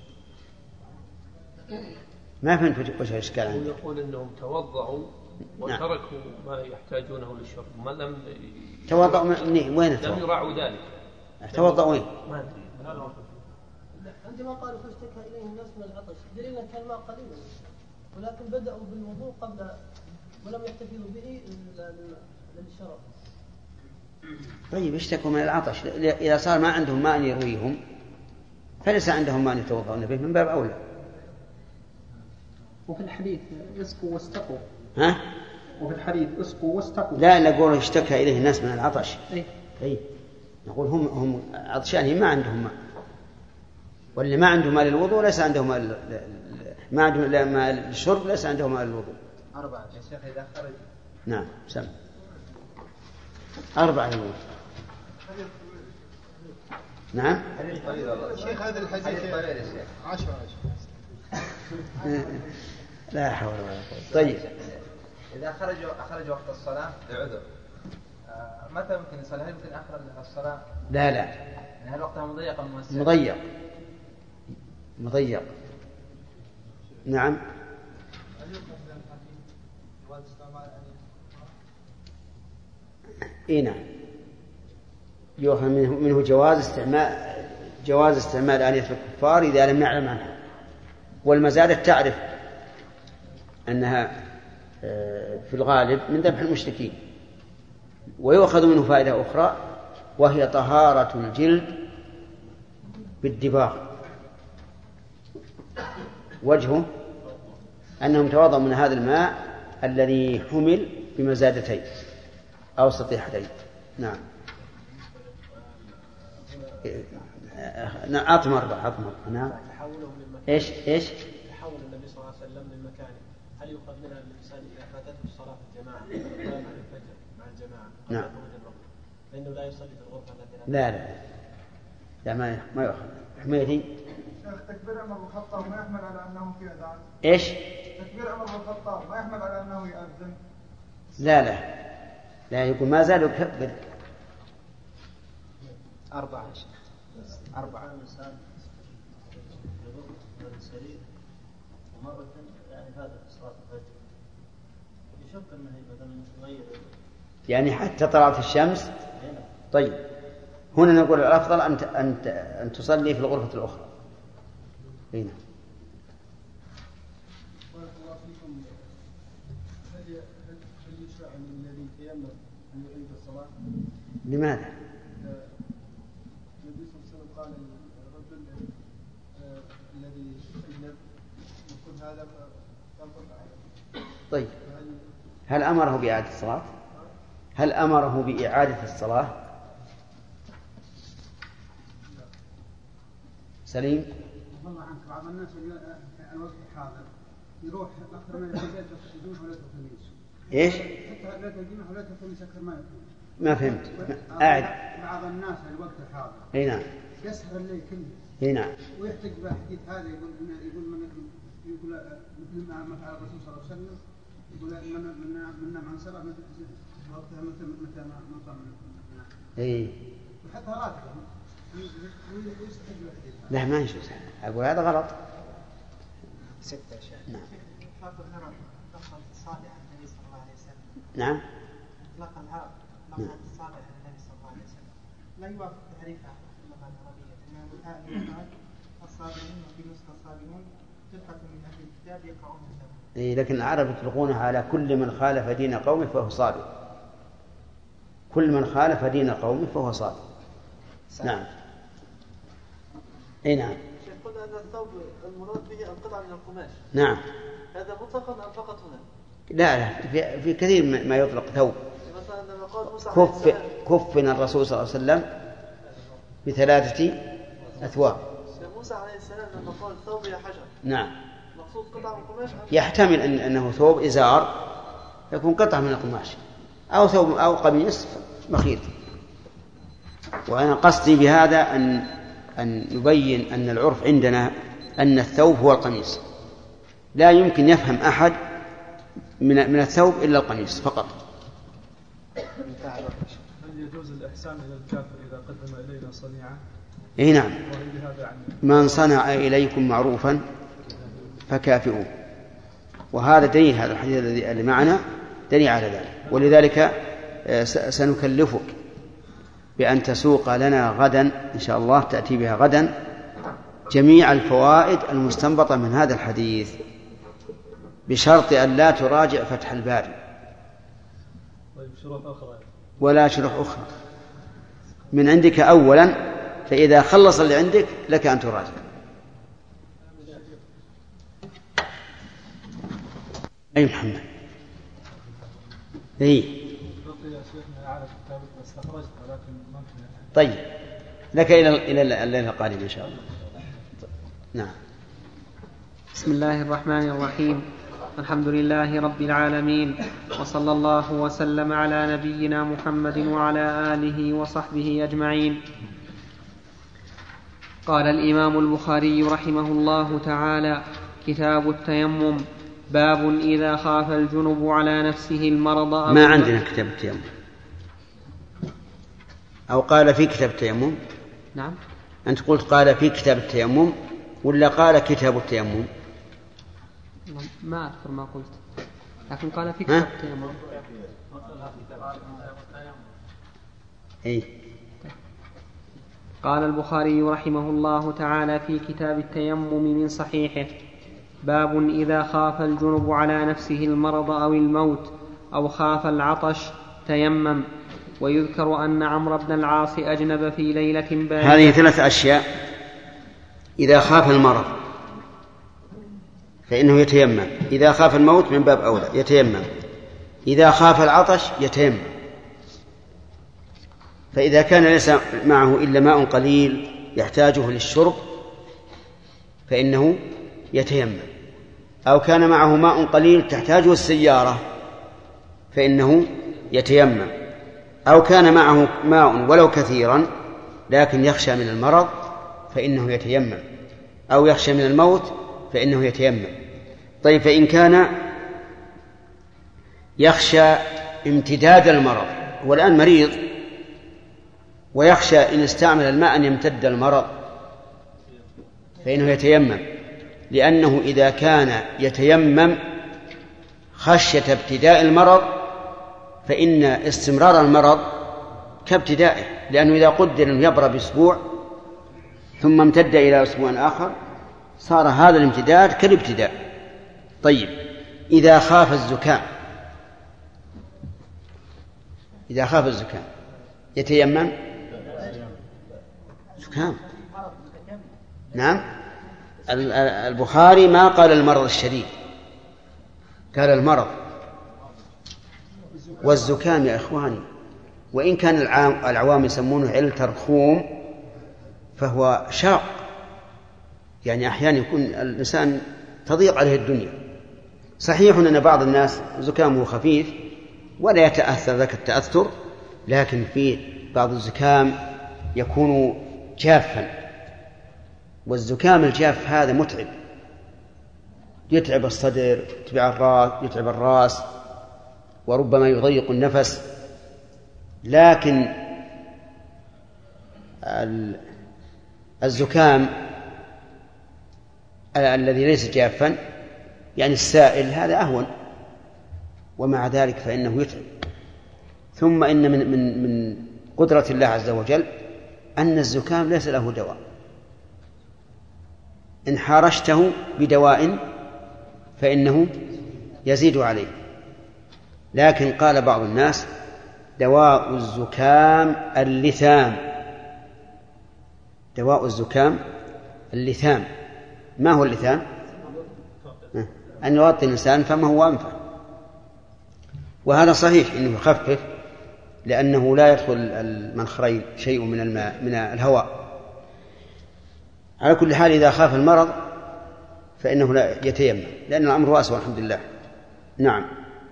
ما فهمت وجه الإشكال عندك. يقول أنهم توضعوا وتركوا ما يحتاجونه للشرب، ما لم توضعوا وين لم يراعوا ذلك. توضعوا وين؟ ما أدري. عندما قالوا فاشتكى إليهم الناس من العطش دليل أن كان الماء قليلا، ولكن بدأوا بالوضوء قبل ولم يحتفظوا به للشراب. طيب اشتكوا من العطش، إذا صار ما عندهم ماء يرويهم فليس عندهم ماء يتوضؤون به من باب أولى. وفي الحديث اسقوا واستقوا. ها؟ وفي الحديث اسقوا واستقوا. لا نقول اشتكى إليه الناس من العطش. أي. نقول هم عطشانين ما عندهم ماء، واللي ما عندهم ماء للوضوء ليس عندهم ما عندهم ماء للشرب ليس عندهم ماء للوضوء. 4 يا شيخ إذا خرج. نعم سم 4 للوضوء. نعم. شيخ هذا الحديث 10 لا حول ولا قوة. طيب إذا خرج وقت الصلاة لعذر متى ممكن يصلي؟ هل يمكن أخرج الصلاة؟ لا يعني هل وقتها مضيق أم موسع؟ مضيق. نعم. نعم يؤخذ منه جواز استعمال آنية الكفار إذا لم يعلم عنها، والمزادة تعرف أنها في الغالب من ذبح المشركين. ويؤخذ منه فائدة أخرى وهي طهارة الجلد بالدباغ. وجهه أنهم توضأوا من هذا الماء الذي حمل بمزادتين أو سطيحتين. نعم. أطمر. نعم. إيش تحول النبي صلى الله عليه وسلم من مكانه، هل يؤخذ منها الإنسان إذا فاتته الصلاة في الجماعة مع الفجر مع الجماعة؟ نعم. لأنه لا يصلي في الغرفة التي لا ما يؤخذ. حميدي. تكبير عمر بن الخطاب ما يحمل على أنه في أذان. إيش؟ تكبير عمر بن الخطاب ما يحمل على أنه يؤذن. لا يقول ما زال يكبر. 4 إنسان يضرب السرير ومرة يعني هذا صلاة الفجر يشك أنه مثلا يغير يعني حتى طلعت الشمس. طيب هنا نقول الأفضل أن تصلي في الغرفة الأخرى. هنا. بارك الله فيكم. هل يشرع الذي يتيمم أن يعيد الصلاة؟ لماذا؟ النبي صلى الله عليه وسلم قال الرجل الذي يتيمم يقول هذا طيب هل أمره بإعادة الصلاة؟ هل أمره بإعادة الصلاة؟ سليم. والله عنك بعض الناس الوقت الحاضر يروح أكثر من البيت بدون حلة الخميس. إيش؟ حتى لا تجمع حلة الخميس أكثر ما يكون. ما فهمت. أعد. بعض الناس الوقت الحاضر. أي نعم. يسهر الليل كله. أي نعم. ويحتج بحديث هذا يقول مثل ما فعل الرسول صلى الله عليه وسلم يقول من نام عن صلاة وقتها متى ما قام. إيه. وحتى راتب. لا ما يجوز. أقول هذا غلط. 6 أشياء. نعم. إطلاق الهرم لفظ صالح النبي صلى الله عليه وسلم. نعم. إطلاق الهرم لفظ صالح النبي صلى الله عليه وسلم لا يوافق تعريفها في اللغة العربية. إنه يقال الصابرين وفي نسخة الصابرون فرقة من أهل الكتاب يقرؤون التوراة. إيه لكن العرب يطلقونها على كل من خالف دين قومه فهو صابر. كل من خالف دين قومه فهو صابر. نعم. اي نعم. شيخ قلنا ان الثوب المراد به القطعه من القماش. نعم. هذا مطلقا ام فقط هنا؟ لا في كثير ما يطلق ثوب. مثلا لما قال موسى كفنا الرسول صلى الله عليه وسلم ب3 أثواب. موسى عليه السلام لما قال ثوب يا حجر. نعم. مقصود قطعه من القماش. يحتمل انه ثوب ازار يكون قطعه من القماش او ثوب او قميص مخيط. وانا قصدي بهذا أن نبين أن العرف عندنا أن الثوب هو القميص. لا يمكن يفهم أحد من الثوب إلا القميص فقط. هل يجوز الإحسان إلى الكافر إذا قدم إلينا صنيعة؟ إيه نعم. من صنع إليكم معروفا فكافئوه. وهذا دليل، هذا الحديث الذي معنا دليل على ذلك. ولذلك سنكلفك بأن تسوق لنا غدا إن شاء الله، تأتي بها غدا جميع الفوائد المستنبطة من هذا الحديث بشرط أن لا تراجع فتح الباري ولا شروح أخرى من عندك أولا، فإذا خلص اللي عندك لك أن تراجع. أي محمد إيه. طيب لك إلى الليلة القادمة إن شاء الله. نعم. بسم الله الرحمن الرحيم. الحمد لله رب العالمين، وصلى الله وسلم على نبينا محمد وعلى آله وصحبه أجمعين. قال الإمام البخاري رحمه الله تعالى: كتاب التيمم. باب إذا خاف الجنب على نفسه المرض أو ما عندنا كتاب التيمم، أو قال في كتاب التيمم. نعم. أنت قلت قال في كتاب التيمم ولا قال كتاب التيمم؟ ما أذكر ما قلت، لكن قال في كتاب التيمم. إيه. قال البخاري رحمه الله تعالى في كتاب التيمم من صحيحه: باب إذا خاف الجنب على نفسه المرض أو الموت أو خاف العطش تيمم. ويذكر أن عمرو بن العاص أجنب في ليلة باردة. هذه 3 أشياء. إذا خاف المرض فإنه يتيمم. إذا خاف الموت من باب أولى يتيمم. إذا خاف العطش يتيمم. فإذا كان ليس معه إلا ماء قليل يحتاجه للشرب فإنه يتيمم، أو كان معه ماء قليل تحتاجه السيارة فإنه يتيمم، أو كان معه ماء ولو كثيرا لكن يخشى من المرض فإنه يتيمم، أو يخشى من الموت فإنه يتيمم. طيب فإن كان يخشى امتداد المرض، هو الآن مريض ويخشى إن استعمل الماء أن يمتد المرض فإنه يتيمم، لأنه إذا كان يتيمم خشية ابتداء المرض فإن استمرار المرض كابتدائه، لأنه إذا قدر أنه يبرأ بأسبوع ثم امتد إلى أسبوع آخر صار هذا الامتداد كالابتداء. طيب إذا خاف الزكام، إذا خاف الزكام يتيمم؟ زكام نعم. البخاري ما قال المرض الشديد، قال المرض. والزكام يا إخواني وإن كان العوام يسمونه علة الرخوم فهو شاق، يعني أحيانا يكون الإنسان تضيق عليه الدنيا. صحيح أن بعض الناس زكامه خفيف ولا يتأثر ذاك التأثر، لكن في بعض الزكام يكون جافا، والزكام الجاف هذا متعب، يتعب الصدر، يتعب الرأس، وربما يضيق النفس. لكن الزكام الذي ليس جافا يعني السائل هذا أهون، ومع ذلك فإنه يتعب. ثم إن من قدرة الله عز وجل أن الزكام ليس له دواء، إن حارشته بدواء فإنه يزيد عليه. لكن قال بعض الناس دواء الزكام اللثام، دواء الزكام اللثام. ما هو اللثام؟ أن يغطي الإنسان فما هو أنفع، وهذا صحيح إنه يخفف لأنه لا يدخل المنخرين شيء من الماء من الهواء. على كل حال إذا خاف المرض فإنه لا يتيمم، لأن الأمر واسع والحمد لله. نعم.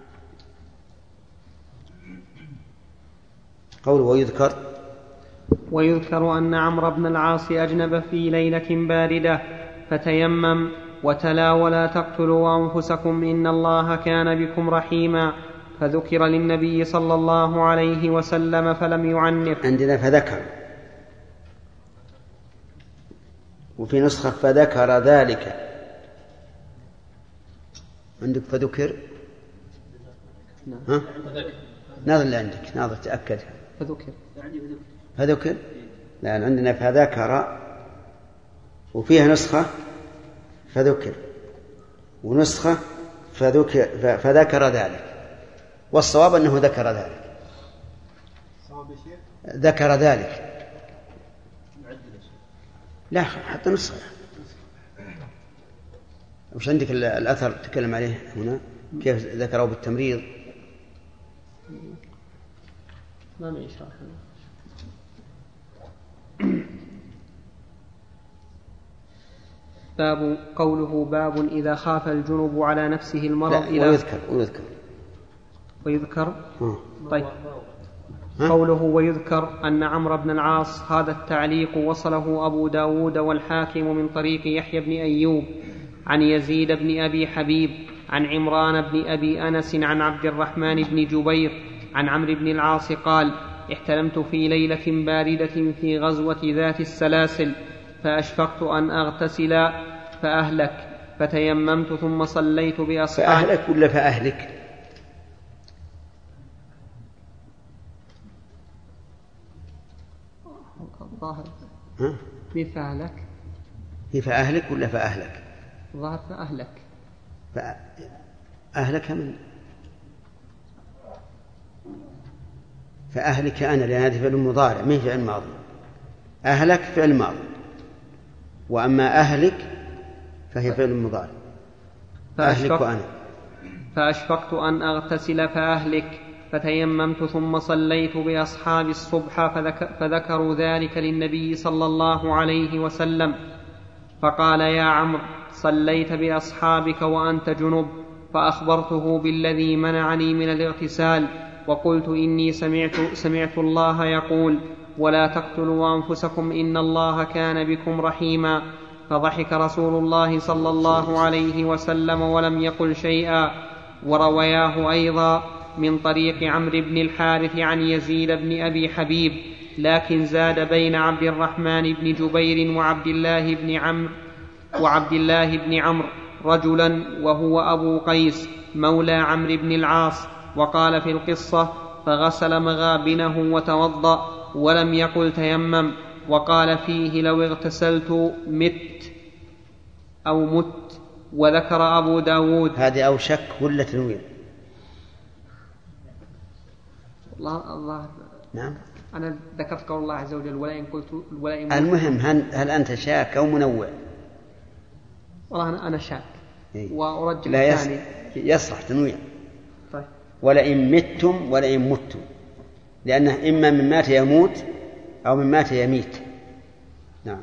قوله ويذكر أن عمرو بن العاص أجنب في ليلة باردة فتيمم وتلا ولا تقتلوا أنفسكم إن الله كان بكم رحيما، فذكر للنبي صلى الله عليه وسلم فلم يعنف. عندنا فذكر، وفي نسخة فذكر ذلك. عندك فذكر؟ ها؟ ناظر اللي عندك، ناظر تأكد. فذكر لا، عندنا فذكر، وفيها نسخة فذكر ونسخة فذكر ذلك، والصواب أنه ذكر ذلك. ذكر ذلك لا حتى نسخة. وش عندك الأثر تكلم عليه هنا كيف ذكره بالتمريض؟ ما معي شرح. باب قوله باب إذا خاف الجنب على نفسه المرض. ويذكر طيب. قوله ويذكر أن عمرو بن العاص، هذا التعليق وصله أبو داود والحاكم من طريق يحيى بن أيوب عن يزيد بن أبي حبيب عن عمران بن أبي أنس عن عبد الرحمن بن جبير عن عمرو بن العاص قال: احتلمت في ليلة باردة في غزوة ذات السلاسل فأشفقت أن أغتسل فأهلك فتيممت ثم صليت بأصحابي. فأهلك ولا فأهلك؟ الظاهر في فأهلك. هي فأهلك ولا فأهلك؟ ظهر فأهلك من فأهلك أنا، لأن هذا فعل مضارع ما فعل ماضي. أهلك فعل ماضي، وأما أهلك فهي فعل مضارع. أهلك وأنا. فأشفقت أن أغتسل فأهلك، فتيممت ثم صليت بأصحاب الصبح، فذكروا ذلك للنبي صلى الله عليه وسلم، فقال: يا عمرو، صليت بأصحابك وأنت جنب؟ فأخبرته بالذي منعني من الاغتسال، وقلت: إني سمعت الله يقول: ولا تقتلوا أنفسكم إن الله كان بكم رحيما. فضحك رسول الله صلى الله عليه وسلم ولم يقل شيئا. وروياه أيضا من طريق عمرو بن الحارث عن يزيد بن أبي حبيب، لكن زاد بين عبد الرحمن بن جبير وعبد الله بن عمرو رجلا، وهو أبو قيس مولى عمرو بن العاص. وقال في القصة: فغسل مغابنه وتوضأ، ولم يقل تيمم. وقال فيه: لو اغتسلت مت. وذكر أبو داود. هذه أو شك ولا تنوين؟ الله نعم. أنا ذكرت قول الله عز وجل: ولئن قلت المهم هل أنت شاك أو منوع؟ والله أنا شاك. وأرجح لا يصلح تنويع. طيب. ولئن متم ولئن متم، لأنه إما من مات يموت أو من مات يميت. نعم.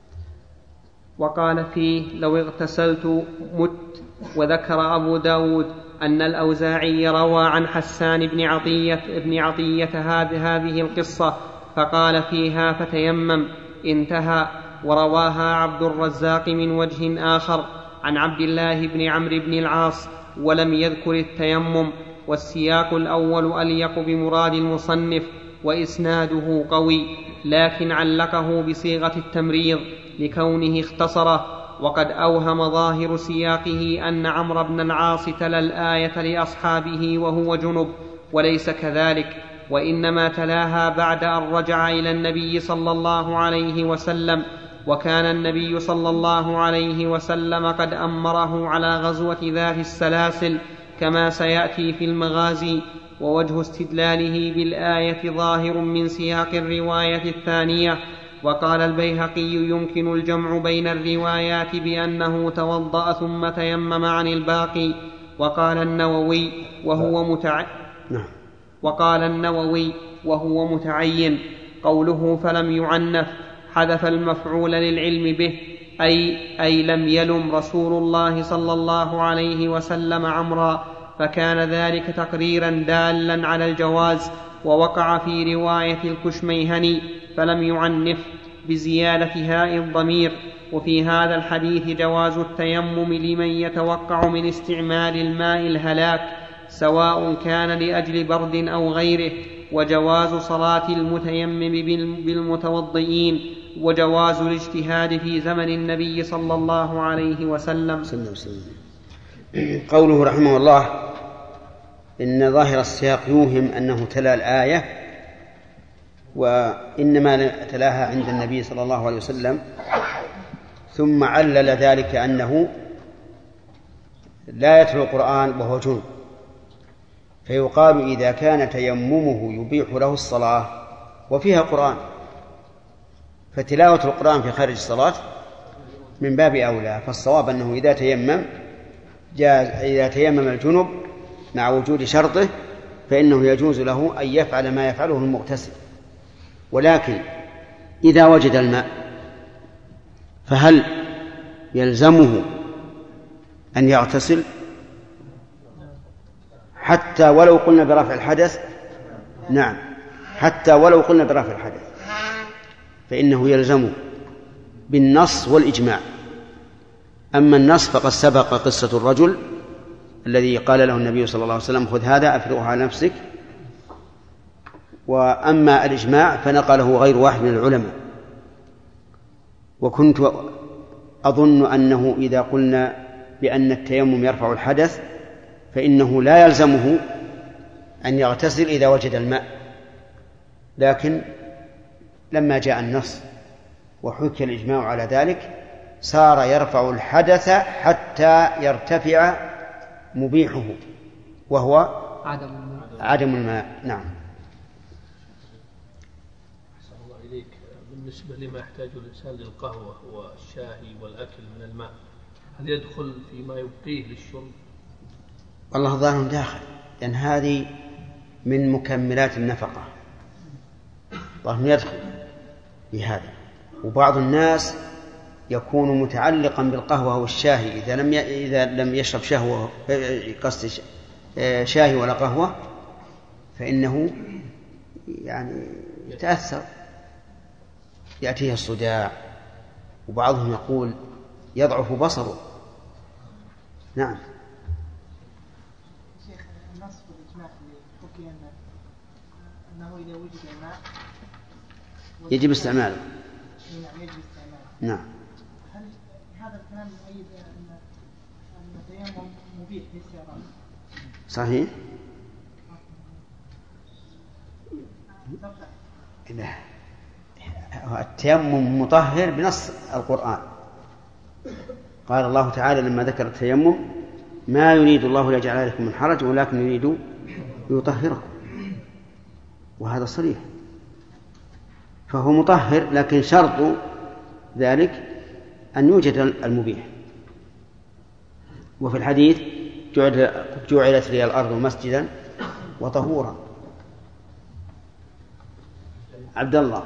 وقال فيه: لو اغتسلت مت. وذكر أبو داود أن الأوزاعي روى عن حسان بن عطية هذه القصة، فقال فيها: فتيمم. انتهى. ورواها عبد الرزاق من وجه آخر عن عبد الله بن عمرو بن العاص، ولم يذكر التيمم. والسياق الأول أليق بمراد المصنف، وإسناده قوي، لكن علقه بصيغة التمريض لكونه اختصره. وقد أوهم ظاهر سياقه أن عمرو بن العاص تلا الآية لأصحابه وهو جنب، وليس كذلك، وإنما تلاها بعد أن رجع إلى النبي صلى الله عليه وسلم. وكان النبي صلى الله عليه وسلم قد أمره على غزوة ذات السلاسل كما سيأتي في المغازي. ووجه استدلاله بالآية ظاهر من سياق الرواية الثانية. وقال البيهقي: يمكن الجمع بين الروايات بأنه توضأ ثم تيمم عن الباقي. وقال النووي وهو متعين قوله فلم يعنف، حذف المفعول للعلم به، أي لم يلم رسول الله صلى الله عليه وسلم عمرا، فكان ذلك تقريرا دالا على الجواز. ووقع في رواية الكشميهني فلم يعنف بزيادة هاء الضمير. وفي هذا الحديث جواز التيمم لمن يتوقع من استعمال الماء الهلاك، سواء كان لأجل برد أو غيره، وجواز صلاة المتيمم بالمتوضئين، وجواز الاجتهاد في زمن النبي صلى الله عليه وسلم. قوله رحمه الله: إن ظاهر السياق يوهم أنه تلا الآية، وإنما تلاها عند النبي صلى الله عليه وسلم، ثم علل ذلك أنه لا يتلو القرآن وهو جنب، فيقال إذا كان تيممه يبيح له الصلاة وفيها قرآن، فتلاوة القرآن في خارج الصلاة من باب أولى. فالصواب أنه إذا تيمم الجنب مع وجود شرطه فإنه يجوز له أن يفعل ما يفعله المغتسل. ولكن إذا وجد الماء فهل يلزمه أن يغتسل حتى ولو قلنا برفع الحدث؟ نعم، حتى ولو قلنا برفع الحدث فإنه يلزمه بالنص والإجماع. أما النص فقد سبق قصة الرجل الذي قال له النبي صلى الله عليه وسلم: خذ هذا أفرغه على نفسك. وأما الإجماع فنقله غير واحد من العلماء. وكنت أظن أنه إذا قلنا بأن التيمم يرفع الحدث فإنه لا يلزمه أن يغتسل إذا وجد الماء، لكن لما جاء النص وحكي الإجماع على ذلك صار يرفع الحدث حتى يرتفع مبيحه وهو عدم الماء. نعم. أحسن الله إليك. بالنسبة لما يحتاج الإنسان للقهوة والشاي والأكل من الماء، هل يدخل فيما يبقيه للشرب؟ والله ظاهر داخل، لأن هذه من مكملات النفقة، ظاهر يدخل بهذا. وبعض الناس يكون متعلقا بالقهوة والشاي، إذا لم يشرب شاي ولا قهوة فإنه يعني يتأثر، يأتيه الصداع، وبعضهم يقول يضعف بصره. نعم. شيخ، النص في الإجماع اللي حكي أنه إذا وجد الماء يجب استعماله. نعم، يجب استعماله. نعم. هل هذا الكلام يؤيد أن التيمم مبيح للسيارات؟ صحيح. لا، التيمم مطهر بنص القرآن. قال الله تعالى لما ذكر التيمم: ما يريد الله ليجعل عليكم من حرج ولكن يريد يطهركم. وهذا صريح، فهو مطهر، لكن شرط ذلك أن يوجد المبيح. وفي الحديث: جعلت لي الأرض مسجدا وطهورا. عبد الله.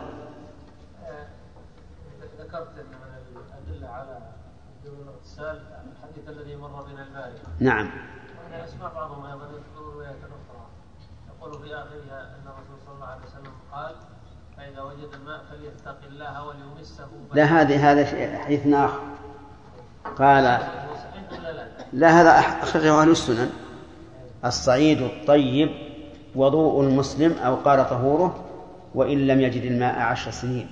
ذكرت أن من الأدلة على الاغتسال الحديث الذي مر بنا البارحة. نعم. وأنا أسمع بعضهم أيضا يذكر رواية أخرى يقول في آخرها أن الرسول صلى الله عليه وسلم قال: فإذا وجد الماء فليتق الله وليمسه. لا، هذا حديث آخر. قال: لا، هذا أخرجه أهل السنن: الصعيد الطيب وضوء المسلم، أو قال طهوره، وإن لم يجد الماء 10 سنين،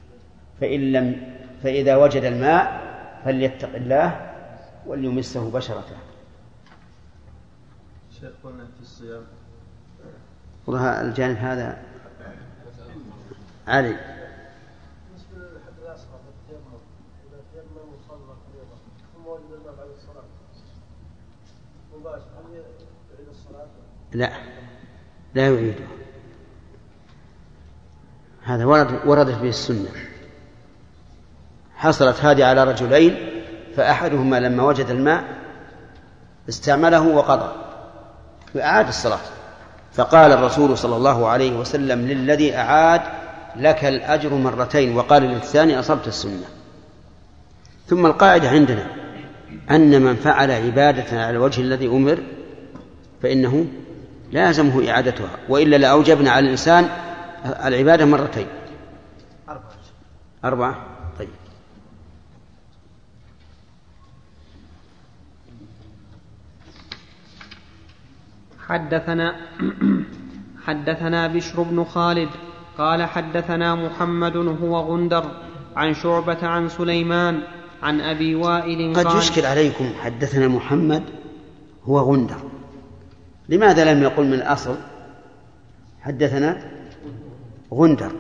فإذا وجد الماء فليتق الله وليمسه بشرته. شيخ، قلنا في الصيام والله الجانب هذا علي. بالنسبة للحد الأصغر التيمم، إذا تيمم وصلى فريضة ثم وجد الماء بعد الصلاة مباشرة، هل يعيد الصلاة؟ لا يعيده. هذا وردت به السنة. حصلت هذه على رجلين، فأحدهما لما وجد الماء استعمله وقضى وأعاد الصلاة، فقال الرسول صلى الله عليه وسلم للذي أعاد: لك الأجر مرتين، وقال للثاني: أصبت السنة. ثم القاعدة عندنا أن من فعل عبادة على الوجه الذي أمر فإنه لازمه إعادتها، وإلا لأوجبنا على الإنسان العبادة مرتين. 4. طيب. حدثنا بشر بن خالد قال حدثنا محمد هو غندر عن شعبة عن سليمان عن أبي وائل قد يشكل عليكم: حدثنا محمد هو غندر، لماذا لم يقل من الأصل حدثنا غندر؟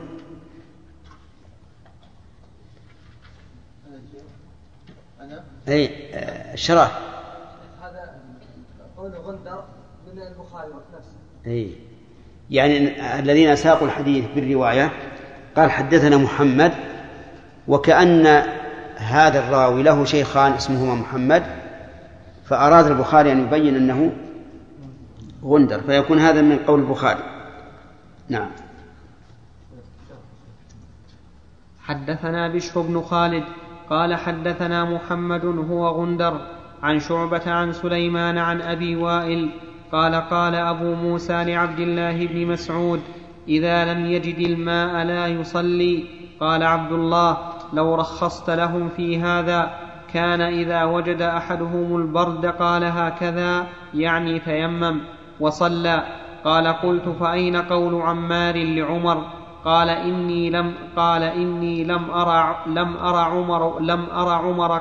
أي الشراح هذا قول غندر من البخاري نفسه. أي يعني الذين ساقوا الحديث بالرواية قال حدثنا محمد، وكأن هذا الراوي له شيخان اسمهما محمد، فأراد البخاري أن يبين أنه غندر، فيكون هذا من قول البخاري. نعم. حدثنا بشر بن خالد قال حدثنا محمد هو غندر عن شعبة عن سليمان عن أبي وائل قال قال أبو موسى لعبد الله بن مسعود: إذا لم يجد الماء لا يصلي. قال عبد الله: لو رخصت لهم في هذا كان إذا وجد أحدهم البرد قال هكذا، يعني تيمم وصلى. قال: قلت: فأين قول عمار لعمر؟ قال: إني لم أرى عمر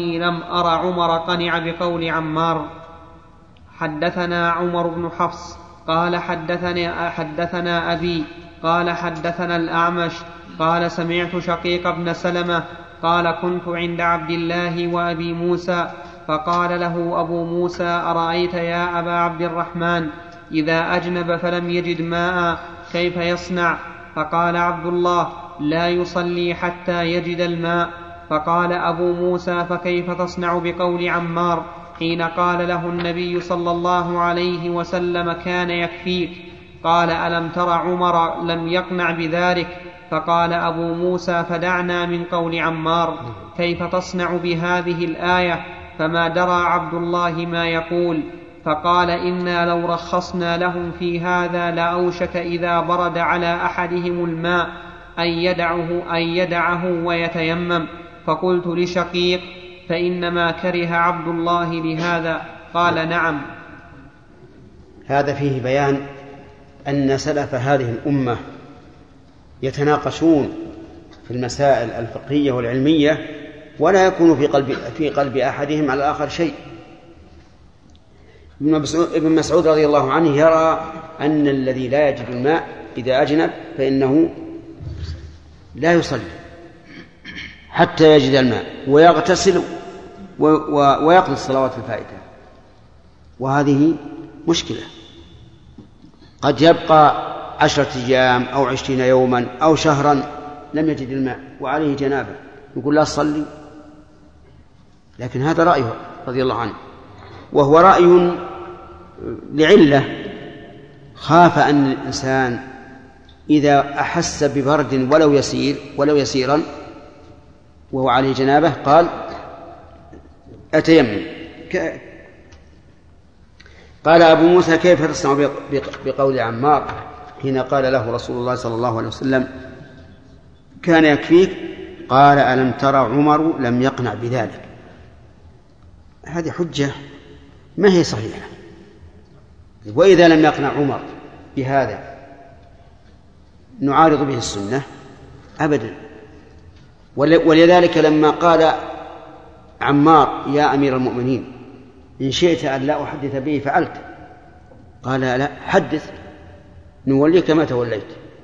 قنع بقول عمار. حدثنا عمر بن حفص قال حدثنا أبي قال حدثنا الأعمش قال سمعت شقيق بن سلمة قال كنت عند عبد الله وأبي موسى فقال له أبو موسى أرأيت يا أبا عبد الرحمن إذا أجنب فلم يجد ماء كيف يصنع؟ فقال عبد الله لا يصلي حتى يجد الماء. فقال أبو موسى فكيف تصنع بقول عمار حين قال له النبي صلى الله عليه وسلم كان يكفيك؟ قال ألم تر عمر لم يقنع بذلك؟ فقال أبو موسى فدعنا من قول عمار، كيف تصنع بهذه الآية؟ فما درى عبد الله ما يقول. فقال إنا لو رخصنا لهم في هذا لأوشك إذا برد على أحدهم الماء أن يدعه ويتيمم. فقلت لشقيق فإنما كره عبد الله لهذا؟ قال نعم. هذا فيه بيان أن سلف هذه الأمة يتناقشون في المسائل الفقهية والعلمية ولا يكون في قلب أحدهم على الآخر شيء. ابن مسعود رضي الله عنه يرى أن الذي لا يجد الماء إذا أجنب فإنه لا يصلي حتى يجد الماء ويغتسل ويقضي الصلوات الفائتة، وهذه مشكلة. قد يبقى 10 أيام أو 20 يوما أو شهرا لم يجد الماء وعليه جنابه، يقول لا تصلي. لكن هذا رأيه رضي الله عنه، وهو رأي لعلة، خاف أن الإنسان إذا أحس ببرد ولو يسيرا وهو عليه جنابه قال أتيمم. قال أبو موسى كيف تصنع بقول عمار حين قال له رسول الله صلى الله عليه وسلم كان يكفيك؟ قال ألم ترى عمر لم يقنع بذلك. هذه حجة ما هي صحيحة. وإذا لم يقنع عمر بهذا نعارض به السنة أبدا. ولذلك لما قال عمار يا أمير المؤمنين إن شئت أن لا أحدث به فعلت، قال لا حدث نوليك ما توليت.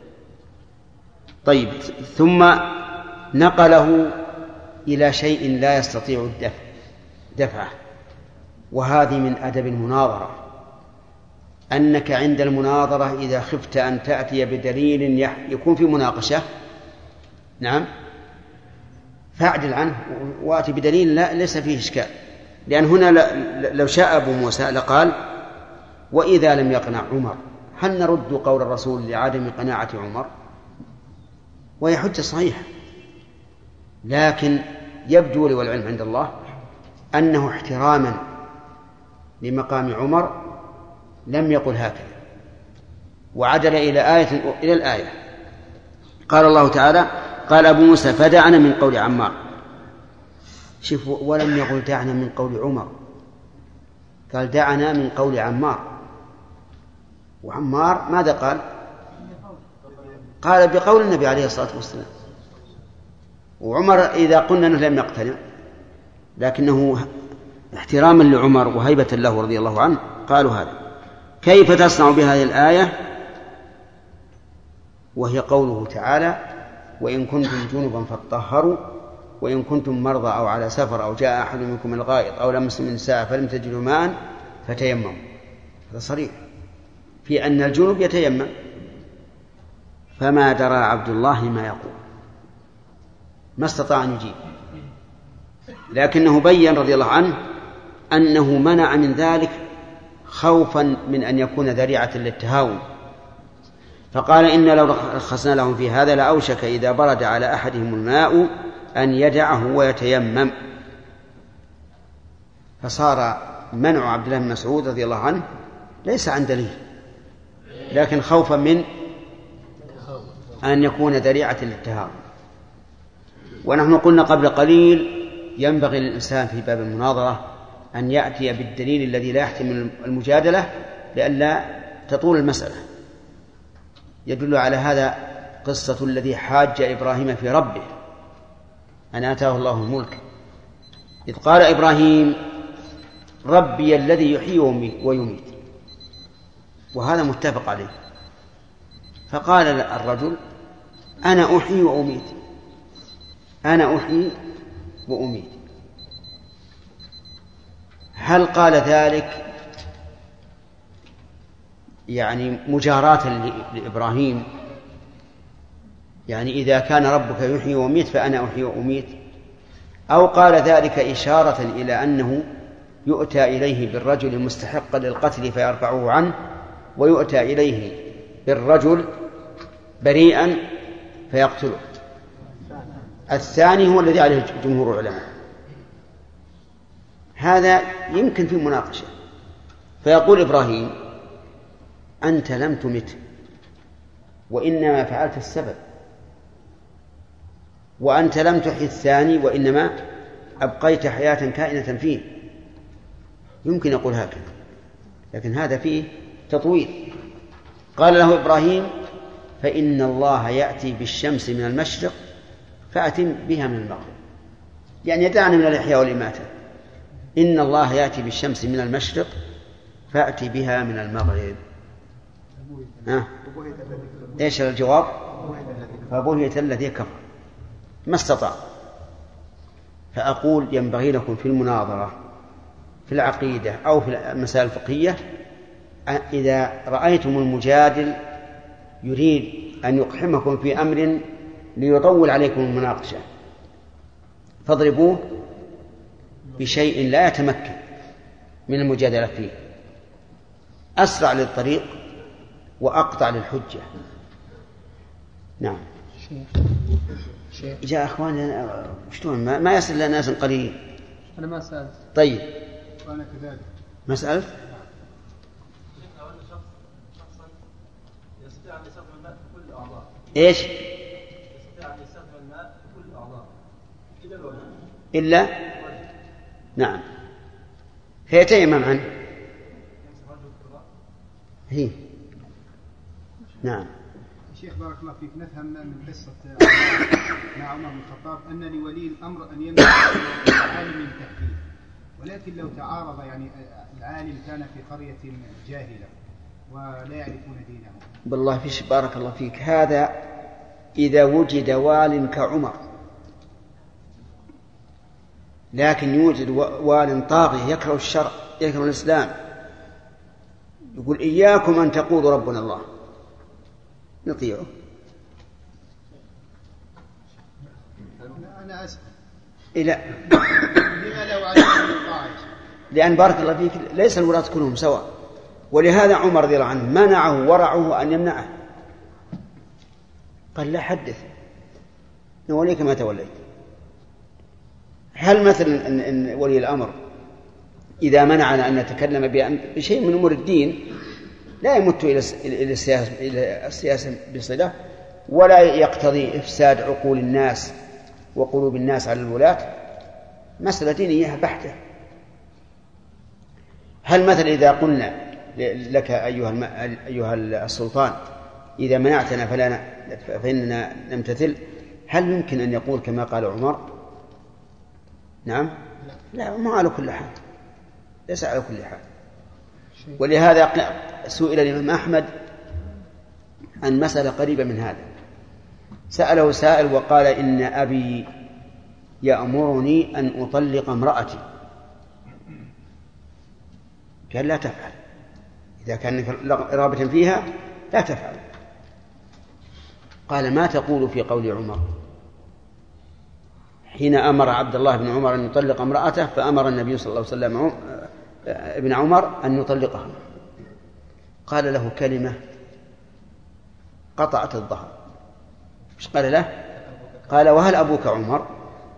طيب، ثم نقله إلى شيء لا يستطيع دفعه، وهذه من أدب المناظرة، أنك عند المناظرة إذا خفت أن تأتي بدليل يكون في مناقشة نعم فاعدل عنه وأتي بدليل ليس فيه إشكال. لأن هنا لو شاء أبو موسى لقال وإذا لم يقنع عمر، هل نرد قول الرسول لعدم قناعة عمر؟ وهي حجة صحيحة. لكن يبدو لي والعلم عند الله أنه احتراما لمقام عمر لم يقل هكذا، وعدل إلى الآية. قال الله تعالى قال أبو موسى فدعنا من قول عمار. شوف، ولم يقل دعنا من قول عمر، قال دعنا من قول عمار. وعمار ماذا قال؟ قال بقول النبي عليه الصلاة والسلام. وعمر إذا قلنا أنه لم يقتنع، لكنه احتراما لعمر وهيبة له رضي الله عنه قالوا هذا. كيف تصنع بهذه الآية؟ وهي قوله تعالى وإن كنتم جنبا فاطهروا وإن كنتم مرضى أو على سفر أو جاء أحد منكم من الغائط أو لمستم النساء فلم تجدوا ماء فتيمموا. هذا صريح في أن الجنب يتيمم. فما درى عبد الله ما يقول، ما استطاع أن يجيب، لكنه بين رضي الله عنه أنه منع من ذلك خوفا من أن يكون ذريعة للتهاون. فقال إن لو رخصنا لهم في هذا لأوشك إذا برد على أحدهم الماء أن يدعه ويتيمم. فصار منع عبد الله بن مسعود رضي الله عنه ليس عن دليل، لكن خوفا من أن يكون ذريعة للتهاون. ونحن قلنا قبل قليل ينبغي للإنسان في باب المناظرة أن يأتي بالدليل الذي لا يحتمل المجادلة لئلا تطول المسألة. يدل على هذا قصة الذي حاج إبراهيم في ربه أن آتاه الله الملك، إذ قال إبراهيم ربي الذي يحيي ويميت وهذا متفق عليه. فقال الرجل أنا أحيي وأميت، أنا أحيي وأميت. هل قال ذلك يعني مجاراة لإبراهيم، يعني إذا كان ربك يحيي ويميت فأنا أحيي وأميت، أو قال ذلك إشارة إلى أنه يؤتى إليه بالرجل المستحق للقتل فيرفعه عنه، ويؤتى إليه بالرجل بريئا فيقتله؟ الثاني هو الذي عليه جمهور العلماء. هذا يمكن في مناقشة. فيقول إبراهيم أنت لم تمت، وإنما فعلت السبب، وأنت لم تحيي الثاني وإنما أبقيت حياة كائنة فيه. يمكن يقول هكذا، لكن هذا فيه تطويل. قال له إبراهيم فإن الله يأتي بالشمس من المشرق فأتم بها من المغرب، يعني يدعني من الإحياء والإماتة. إن الله يأتي بالشمس من المشرق فأتي بها من المغرب. إيش الجواب؟ فبهت الذي كفر ما استطاع. فأقول ينبغي لكم في المناظرة في العقيدة أو في المسائل الفقهية، إذا رأيتم المجادل يريد أن يقحمكم في أمر ليطول عليكم المناقشة، فاضربوه بشيء لا يتمكن من المجادلة فيه، أسرع للطريق وأقطع للحجة. نعم. جاء أخواني شلون ما يصل إلى ناس قليل. أنا ما سألت. طيب وأنا كذلك ما سألت. يستطيع أن يستخدم الماء في كل الأعضاء. إيش؟ يستطيع أن يستخدم الماء في كل الأعضاء إلا الوجه. إلا نعم، فيتيمم عنه. هي نعم. شيخ بارك الله فيك، نفهم من قصة مع عمر بن الخطاب أن لولي الأمر أن يمنع العالم من تحديد، ولكن لو تعارض يعني العالم كان في قرية جاهلة ولا يعرفون دينه. بالله فيش بارك الله فيك، هذا إذا وجد وال كعمر، لكن يوجد وال طاغي يكره الشرع يكره الإسلام، يقول إياكم أن تقولوا ربنا الله، نطيعه. أنا أسأل إلى لما لو عليهم الطاعة، لأن بارك الله فيك ليس الولاة كلهم سواء، ولهذا عمر رضي الله عنه منعه ورعه أن يمنعه، قال لا حدث نوليك ما توليت. هل مثلا إن ولي الأمر إذا منعنا أن نتكلم بشيء من أمور الدين لا يمت إلى السياسة بصلة، ولا يقتضي إفساد عقول الناس وقلوب الناس على الولاة، مسألة دينية بحتة. هل مثلا إذا قلنا لك أيها السلطان إذا منعتنا فإننا نمتثل، هل يمكن أن يقول كما قال عمر؟ نعم، لا، ما على كل حال، ليس على كل حال. ولهذا سئل الإمام أحمد عن مسألة قريبة من هذا، سأله سائل وقال إن أبي يأمرني أن أطلق امرأتي، قال لا تفعل، إذا كان رغبة فيها لا تفعل. قال ما تقول في قول عمر حين أمر عبد الله بن عمر أن يطلق امرأته، فأمر النبي صلى الله عليه وسلم ابن عمر أن يطلقها؟ قال له كلمة قطعت الظهر. مش قال له؟ قال وهل أبوك عمر؟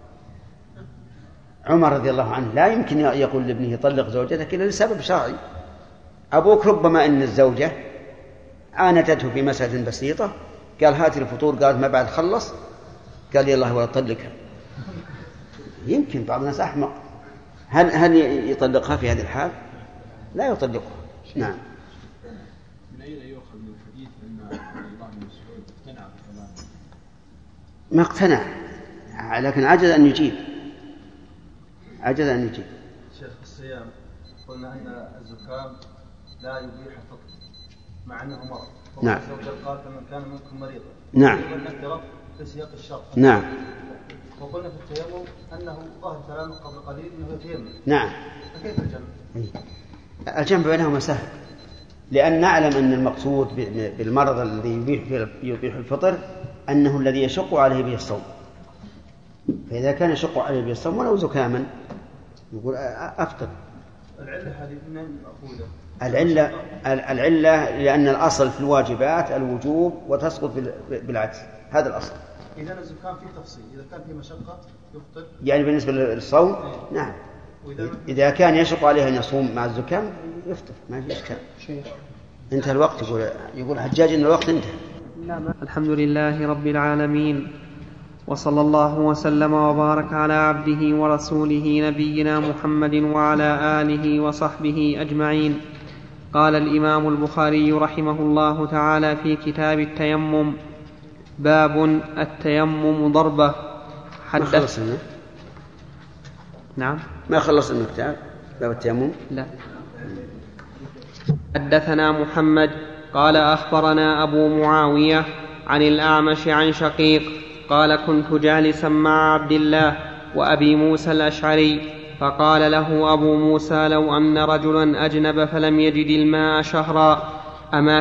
عمر رضي الله عنه لا يمكن يقول لابنه طلق زوجتك إلا لسبب شرعي. أبوك ربما أن الزوجة عاندته في مسألة بسيطة، قال هات الفطور، قال ما بعد خلص، قال لي الله ولا طلقها. يمكن بعض الناس أحمق، هل يطلقها في هذه الحال؟ لا يطلقها. نعم. من أين يؤخذ من الحديث أن الله بن مسعود اقتنع بكلامه؟ ما اقتنع، لكن عجز أن يجيب. شيخ الصيام قلنا أن الزكام لا يبيح الفطر، مع أنه مرض. نعم. قال فمن كان منكم مريضا. نعم. ونكرت في سياق الشرط. نعم. وقلنا في التيمم أنه ظاهر كلام قبل قليل أنه يتيمم. نعم. فكيف الجمع؟ الجمع بينهما سهل، لأن نعلم أن المقصود بالمرض الذي يبيح الفطر أنه الذي يشق عليه به الصوم، فإذا كان يشق عليه به الصوم ولو زكاما يقول أفطر. العلة هذه منين مأخوذة؟ العلة لأن الأصل في الواجبات الوجوب وتسقط بالعكس، هذا الأصل. إذا الزكام فيه تفصيل، إذا كان فيه مشقة يفطر. يعني بالنسبة للصوم نعم، إذا كان يشق عليه أن يصوم مع الزكام يفطر ما في إشكال. انتهى الوقت. يقول حجاج إن الوقت انتهى. الحمد لله رب العالمين، وصلى الله وسلم وبارك على عبده ورسوله نبينا محمد وعلى آله وصحبه أجمعين. قال الإمام البخاري رحمه الله تعالى في كتاب التيمم: باب التيمم ضربة. نعم ما خلصنا الكتاب باب التيمم. لا. حدثنا محمد قال أخبرنا أبو معاوية عن الأعمش عن شقيق قال: كنت جالسا مع عبد الله وأبي موسى الأشعري، فقال له أبو موسى: لو أن رجلا أجنب فلم يجد الماء شهرا أما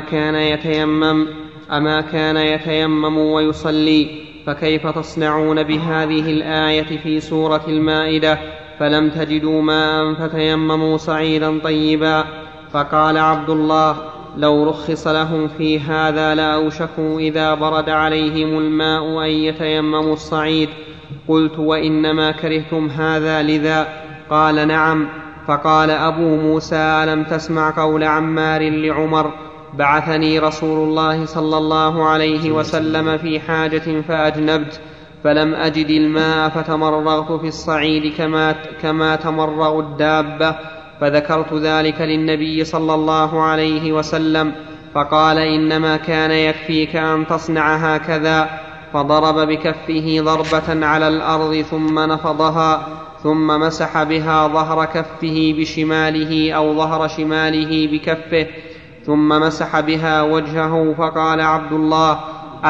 كان يتيمم ويصلي؟ فكيف تصنعون بهذه الآية في سورة المائدة: فلم تجدوا ماء فتيمموا صعيدا طيبا؟ فقال عبد الله: لو رخص لهم في هذا لأوشكوا إذا برد عليهم الماء أن يتيمموا الصعيد. قلت: وإنما كرهتم هذا لذا؟ قال: نعم. فقال أبو موسى: ألم تسمع قول عمار لعمر: بعثني رسول الله صلى الله عليه وسلم في حاجة فأجنبت فلم أجد الماء فتمرغت في الصعيد كما تمرغ الدابة، فذكرت ذلك للنبي صلى الله عليه وسلم، فقال: إنما كان يكفيك أن تصنع هكذا. فضرب بكفه ضربة على الأرض ثم نفضها، ثم مسح بها ظهر كفه بشماله أو ظهر شماله بكفه، ثم مسح بها وجهه. فقال عبد الله: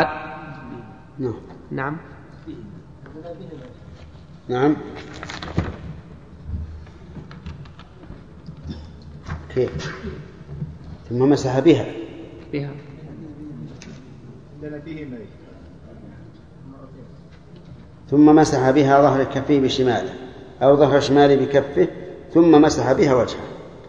نعم نعم. كيف؟ ثم مسح بها ثم مسح بها ظهر كفه بشماله أو ظهر شماله بكفه، ثم مسح بها وجهه.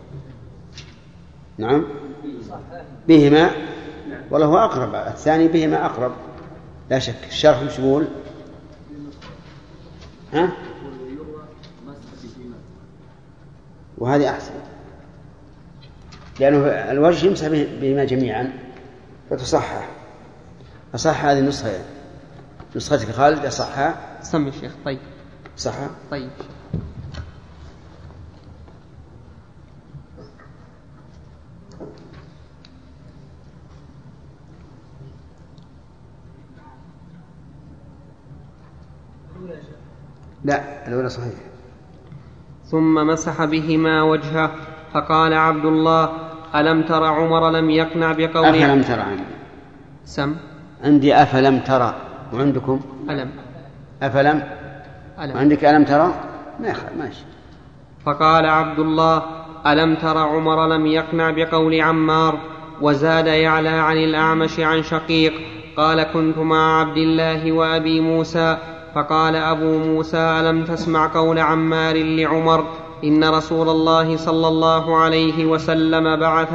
نعم بهما، وله أقرب الثاني، بهما أقرب لا شك. الشرح مش يقول وهذه أحسن، لأنه الوجه يمسح بهما جميعا فتصحح. أصح هذه النسخة، نسختك خالد أصحها؟ سمي الشيخ. طيب صحها؟ طيب. لا الأولى صحيح. ثم مسح بهما وجهه. فقال عبد الله: ألم تر عمر لم يقنع بقوله؟ أفلم ترى عندي. سم عندي أفلم ترى، وعندكم أفلم. وعندك ألم ترى. ماشي. فقال عبد الله: ألم تر عمر لم يقنع بقول عمار. وزاد يعلى عن الأعمش عن شقيق قال: كنت مع عبد الله وأبي موسى، فقال أبو موسى: ألم تسمع قول عمار لعمر: إن رسول الله صلى الله عليه وسلم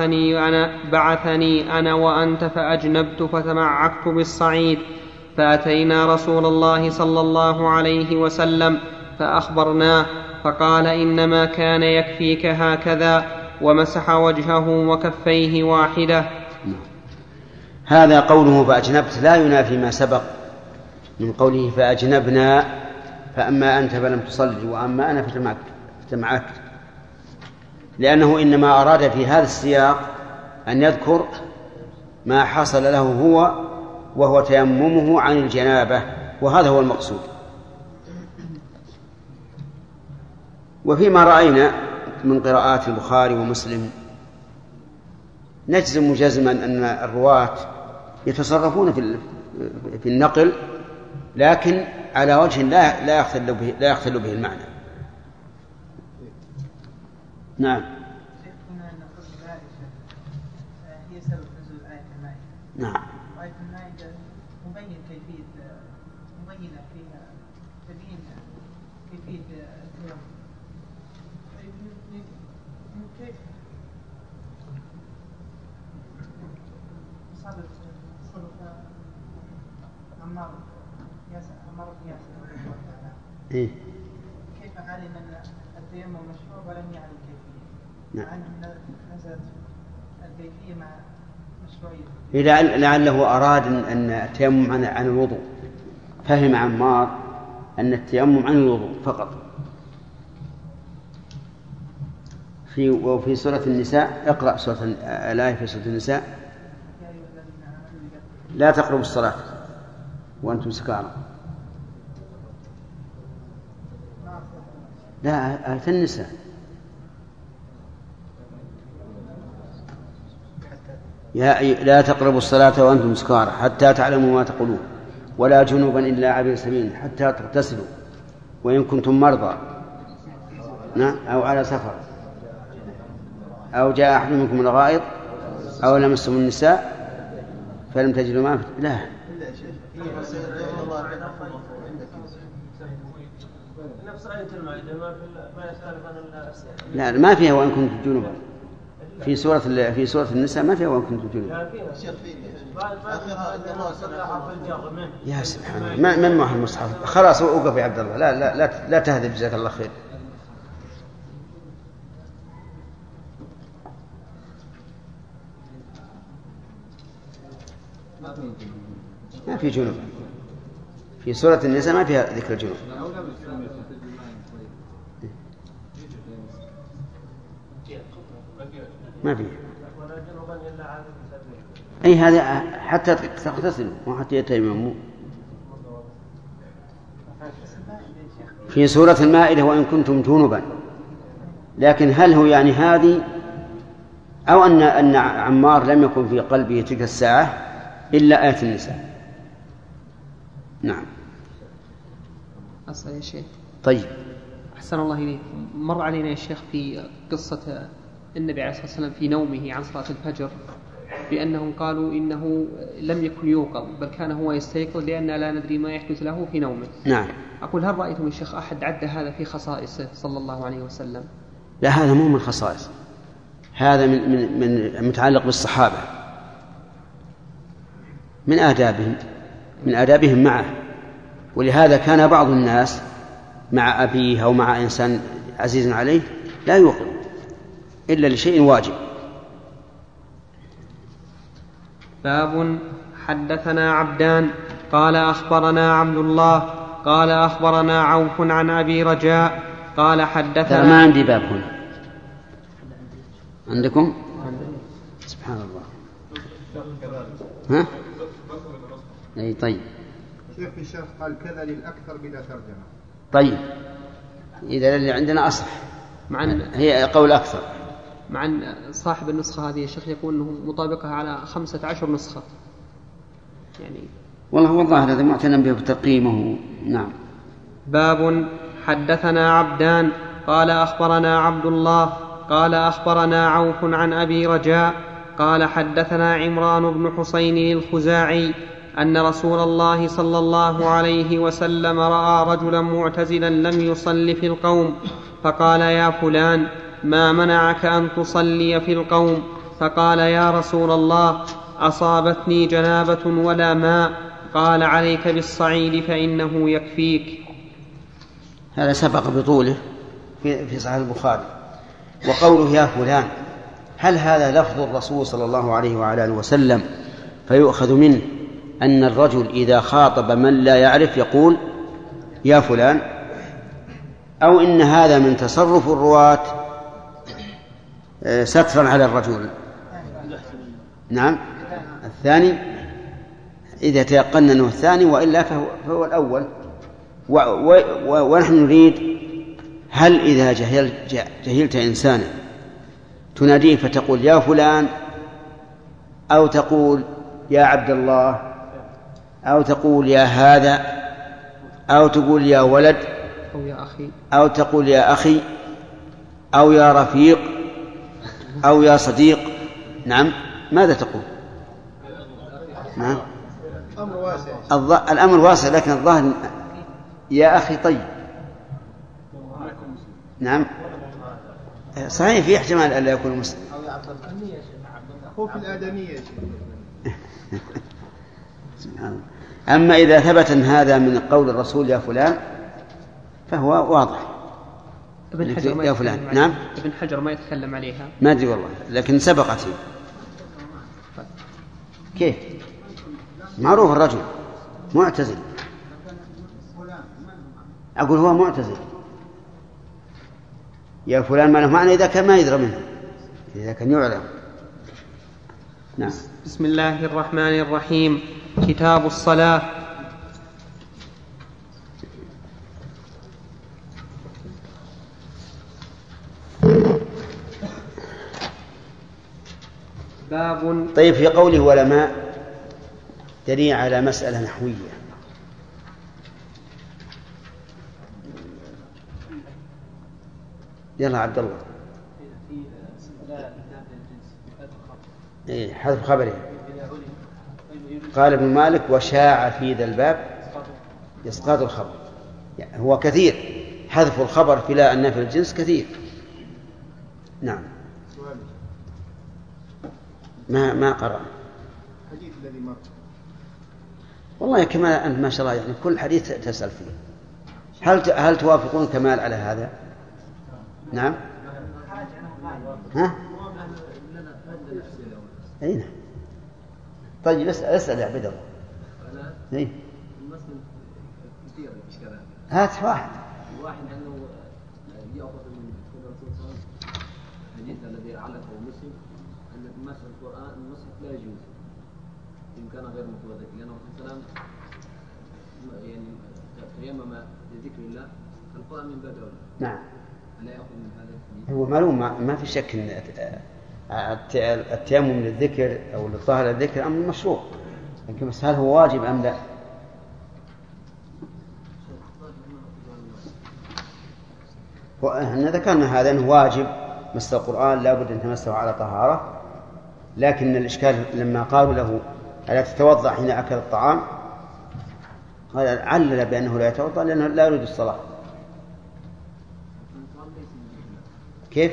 بعثني أنا وأنت فأجنبت فتمعكت بالصعيد، فأتينا رسول الله صلى الله عليه وسلم فأخبرناه، فقال: إنما كان يكفيك هكذا، ومسح وجهه وكفيه واحدة. هذا قوله فأجنبت لا ينافي ما سبق من قوله فأجنبنا، فأما أنت فلم تصلي وأما أنا فتمعكت، لأنه إنما أراد في هذا السياق أن يذكر ما حصل له هو وهو تيممه عن الجنابة، وهذا هو المقصود. وفيما رأينا من قراءات البخاري ومسلم نجزم جزما أن الرواة يتصرفون في النقل، لكن على وجه لا يختل به المعنى. نعم. هي سبب نزول آية المائدة. نعم. آية المائدة مبينة فيها تبيين كيفية التيمم. كيف صادف عمار بن ياسر كيف علم أن التيمم مشروع ولم يعلم الكيفية؟ نعم. مع أنه نزلت الكيفية مع مشروعية. لعله أراد أن التيمم عن الوضوء، فهم عمار أن التيمم عن الوضوء فقط. وفي سورة النساء، اقرأ الآية في سورة النساء: لا تقربوا الصلاة وأنتم سكارى. لا، آية النساء. لا تقربوا الصلاة وأنتم سكارى حتى تعلموا ما تقولون ولا جنوبا إلا عابر سبيل حتى تغتسلوا وإن كنتم مرضى أو على سفر أو جاء أحد منكم من الغائط أو لمستم النساء فلم تجدوا ماء. لا، لا ما فيها وإن كنتم جنوبا. في سورة النساء ما فيها وإن كنتم جنوبا. يا سبحان الله، من معه المصحف؟ خلاص وقف يا عبد الله، لا تهذب، جزاك الله خير. ما في جنوب في سورة النساء، ما فيها ذكر الجنوب. ما فيه أي هذا حتى تغتسلوا وحتى يتيمموا. في سورة المائدة وإن كنتم جنبا، لكن هل هو يعني هذه أو أن عمار لم يكن في قلبه تلك الساعة إلا آية النساء؟ نعم. أصل يا شيخ. طيب، أحسن الله إليك. مر علينا يا شيخ في قصة النبي عليه الصلاة والسلام في نومه عن صلاة الفجر بأنهم قالوا إنه لم يكن يوقظ بل كان هو يستيقظ لأن لا ندري ما يحدث له في نومه. نعم. أقول هل رأيتم يا شيخ أحد عد هذا في خصائصه صلى الله عليه وسلم؟ لا، هذا مو من خصائص، هذا من متعلق بالصحابة، من آدابهم معه. ولهذا كان بعض الناس مع أبيه أو مع إنسان عزيز عليه لا يوقظ إلا لشيء واجب. باب حدثنا عبدان قال أخبرنا عبد الله قال أخبرنا عوف عن أبي رجاء قال حدثنا. ما عندي باب هنا، عندكم؟ سبحان الله. ها؟ أي طيب. شيخ في الشرح قال كذا للأكثر بلا ترجمة. طيب، إذا اللي عندنا أصح هي قول أكثر. مع أن صاحب النسخة هذه يا شيخ يقول أنه مطابقة على 15 نسخة يعني. والله هذا معتنى به بتقييمه. نعم. باب حدثنا عبدان قال أخبرنا عبد الله قال أخبرنا عوف عن أبي رجاء قال حدثنا عمران بن حسين الخزاعي أن رسول الله صلى الله عليه وسلم رأى رجلا معتزلا لم يصل في القوم فقال يا فلان ما منعك أن تصلي في القوم؟ فقال يا رسول الله أصابتني جنابة ولا ماء. قال عليك بالصعيد فإنه يكفيك. هذا سبق بطوله في صحيح البخاري. وقوله يا فلان، هل هذا لفظ الرسول صلى الله عليه وعلى آله وسلم فيؤخذ منه أن الرجل إذا خاطب من لا يعرف يقول يا فلان، أو إن هذا من تصرف الرواة سترا على الرجل؟ نعم، الثاني إذا تيقن أنه الثاني، وإلا فهو الأول. ونحن نريد هل إذا جهلت إنسانا تناديه فتقول يا فلان أو تقول يا عبد الله، أو تقول يا هذا، أو تقول يا ولد، أو يا أخي، أو تقول يا أخي، أو يا رفيق، أو يا صديق. نعم، ماذا تقول؟ نعم، الأمر واسع، لكن الظاهر يا أخي طيب. نعم صحيح، في احتمال ألا يكون مسلم. هو في الآدمية. أما إذا ثبت هذا من قول الرسول يا فلان فهو واضح. ابن حجر يا فلان. نعم، ابن حجر ما يتكلم عليها، ما أدري والله، لكن سبقت. كيف معروف الرجل معتزل، أقول هو معتزل. يا فلان ما له معنى إذا كان ما يدرى منه، إذا كان يعلم. نعم. بسم الله الرحمن الرحيم. كتاب الصلاة. باب. طيب، في قوله علماء دليل على مسألة نحوية. يلا عبد الله. حذف خبره. قال ابن مالك وشاع في ذا الباب إسقاط الخبر، يعني هو كثير حذف الخبر في لا النافي الجنس كثير. نعم. ما قرأ الحديث الذي مر. والله كمال، أنت ما شاء الله يعني كل حديث تسأل فيه. هل توافقون كمال على هذا؟ نعم. ها؟ أين؟ طيب اسأل يا عبد الله. إيه؟ هات واحد. أنه يأخذ من الرسول صلى الله عليه وسلم الحديث الذي علقه مسلم أن مسح القرآن المصحف لا يجوز إن كان غير متوضئ، لأنه صلى الله عليه وسلم يعني تيمم لذكر الله، القرآن من باب أولى. نعم. ألا يأخذ من هذا الحديث؟ هو معلوم، ما في شك أن التيمم للذكر أو للطهارة للذكر أمر مشروع، لكن بس هل هو واجب أم لا؟ ذكرنا هذا أنه واجب، مس القرآن لا بد أن تمسه على طهارة، لكن الإشكال لما قالوا له ألا تتوضأ حين أكل الطعام، قال علل بأنه لا يتوضأ لأنه لا يريد الصلاة. كيف؟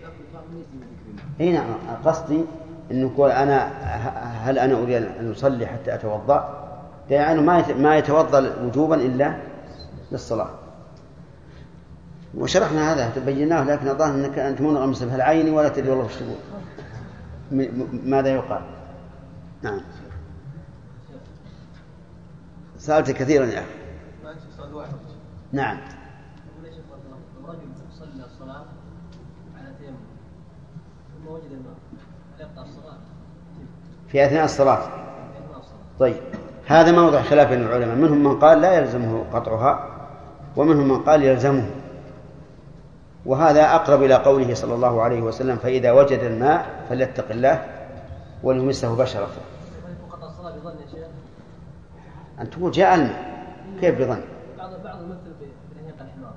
نعم، قصدي أنه يقول هل أنا أريد أن أصلي حتى أتوضأ، يعني ما يتوضأ وجوبا إلا للصلاة. وشرحنا هذا تبيناه، لكن الظاهر أنك أنت منغمس بها العين ولا تدري والله وش تقول ماذا يقال. نعم. سألت كثيرا يا أخي. نعم. رجل صلى الصلاة على تيمم ثم وجد الماء، هل يقطع الصلاة في أثناء الصلاة؟ طيب، هذا موضع خلاف بين العلماء، منهم من قال لا يلزمه قطعها، ومنهم من قال يلزمه، وهذا أقرب إلى قوله صلى الله عليه وسلم فإذا وجد الماء فليتق الله وليمسه بشرته. أن تقول جاء الماء، كيف بظن؟ بعض المثل برهيق الحمار.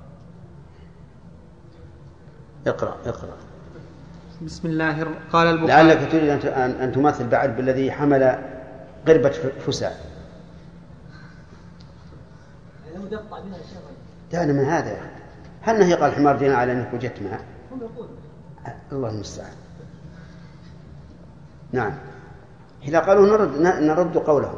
اقرأ. بسم الله. قال البخاري. لعلك تريد أن تمثل بعد بالذي حمل قربة فساء. دعنا من هذا، هل نهيق الحمار دينا على أنك وجدت معه؟ الله المستعان. نعم. إذا قالوا نرد قوله،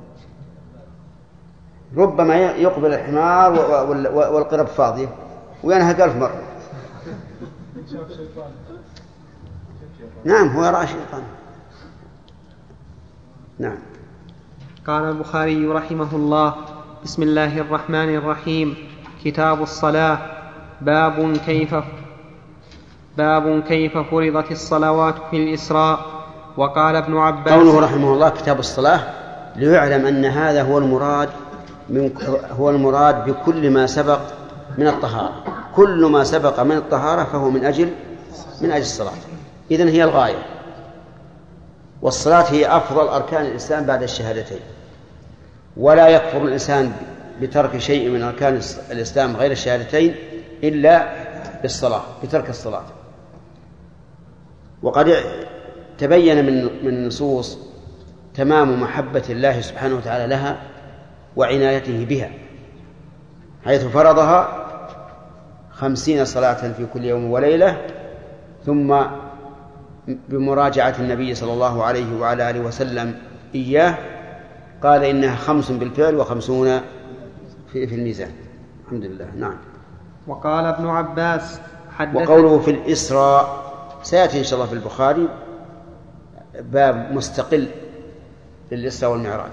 ربما يقبل الحمار والقرب فاضية وينهق 1000 مرة. نعم، هو يرى شيطان. نعم. قال البخاري رحمه الله. بسم الله الرحمن الرحيم. كتاب الصلاة. باب كيف فرضت الصلوات في الإسراء. وقال ابن عباس. قوله رحمه الله كتاب الصلاة ليعلم أن هذا هو المراد بكل ما سبق من الطهارة. كل ما سبق من الطهارة فهو من أجل الصلاة، إذن هي الغاية. والصلاة هي أفضل أركان الإسلام بعد الشهادتين، ولا يكفر الإنسان بترك شيء من أركان الإسلام غير الشهادتين إلا بالصلاة، بترك الصلاة. وقد تبين من النصوص تمام محبة الله سبحانه وتعالى لها وعنايته بها، حيث فرضها 50 صلاة في كل يوم وليلة، ثم بمراجعة النبي صلى الله عليه وعلى آله وسلم إياه قال إنها 5 بالفعل و50 في الميزان. الحمد لله. نعم. وقال ابن عباس وقوله في الإسراء سيأتي إن شاء الله في البخاري باب مستقل للإسراء والمعراج.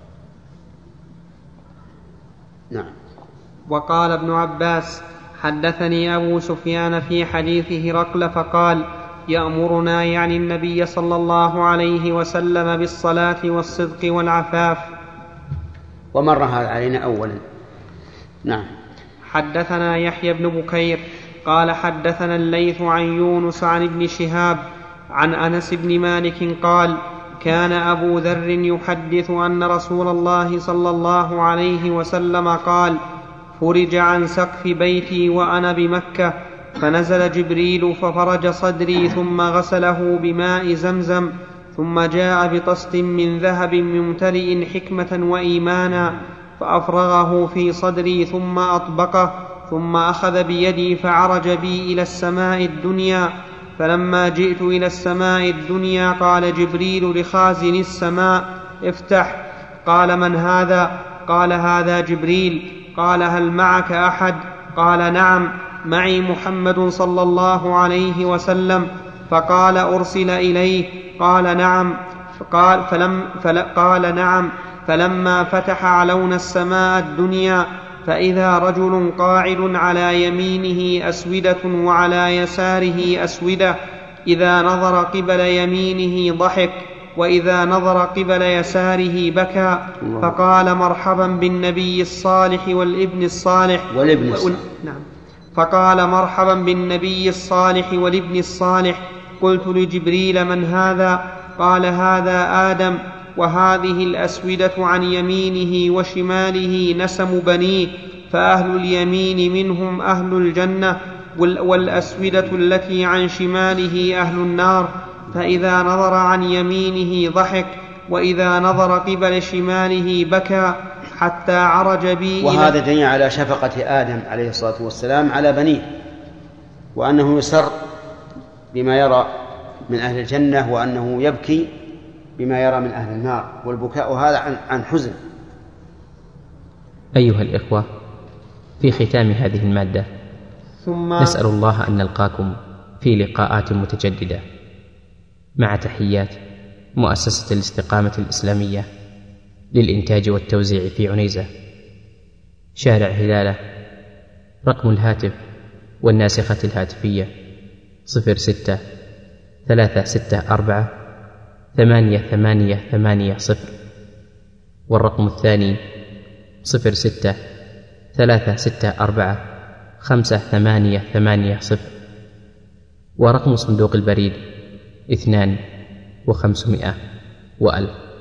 نعم. وقال ابن عباس حدثني أبو سفيان في حديث هرقل فقال يأمرنا يعني النبي صلى الله عليه وسلم بالصلاة والصدق والعفاف. ومر هذا علينا أولا. نعم. حدثنا يحيى بن بكير قال حدثنا الليث عن يونس عن ابن شهاب عن أنس بن مالك قال كان أبو ذر يحدث أن رسول الله صلى الله عليه وسلم قال فرج عن سقف بيتي وأنا بمكة فنزل جبريل ففرج صدري ثم غسله بماء زمزم ثم جاء بطست من ذهب ممتلئ حكمة وإيمانا فأفرغه في صدري ثم أطبقه ثم أخذ بيدي فعرج بي إلى السماء الدنيا. فلما جئت إلى السماء الدنيا قال جبريل لخازن السماء افتح. قال من هذا؟ قال هذا جبريل. قال هل معك أحد؟ قال نعم معي محمد صلى الله عليه وسلم. فقال أرسل إليه؟ قال نعم. قال نعم. فلما فتح علونا السماء الدنيا فإذا رجل قاعد على يمينه أسودة وعلى يساره أسودة، إذا نظر قبل يمينه ضحك وإذا نظر قبل يساره بكى. فقال مرحبا بالنبي الصالح والابن الصالح نعم. فقال مرحبا بالنبي الصالح والابن الصالح. قلت لجبريل من هذا؟ قال هذا آدم، وهذه الأسودة عن يمينه وشماله نسم بنيه، فأهل اليمين منهم أهل الجنة، والأسودة التي عن شماله أهل النار. فإذا نظر عن يمينه ضحك وإذا نظر قبل شماله بكى حتى عرج بي. وهذا دليل على شفقة آدم عليه الصلاة والسلام على بنيه، وأنه يسر بما يرى من أهل الجنة، وأنه يبكي بما يرى من أهل النار، والبكاء هذا عن حزن. أيها الإخوة، في ختام هذه المادة نسأل الله أن نلقاكم في لقاءات متجددة، مع تحيات مؤسسة الاستقامة الإسلامية للإنتاج والتوزيع في عنيزة، شارع هلالة. رقم الهاتف والناسخة الهاتفية 06-364-8880، والرقم الثاني 06-364-5880، ورقم صندوق البريد 2 و500 و1000.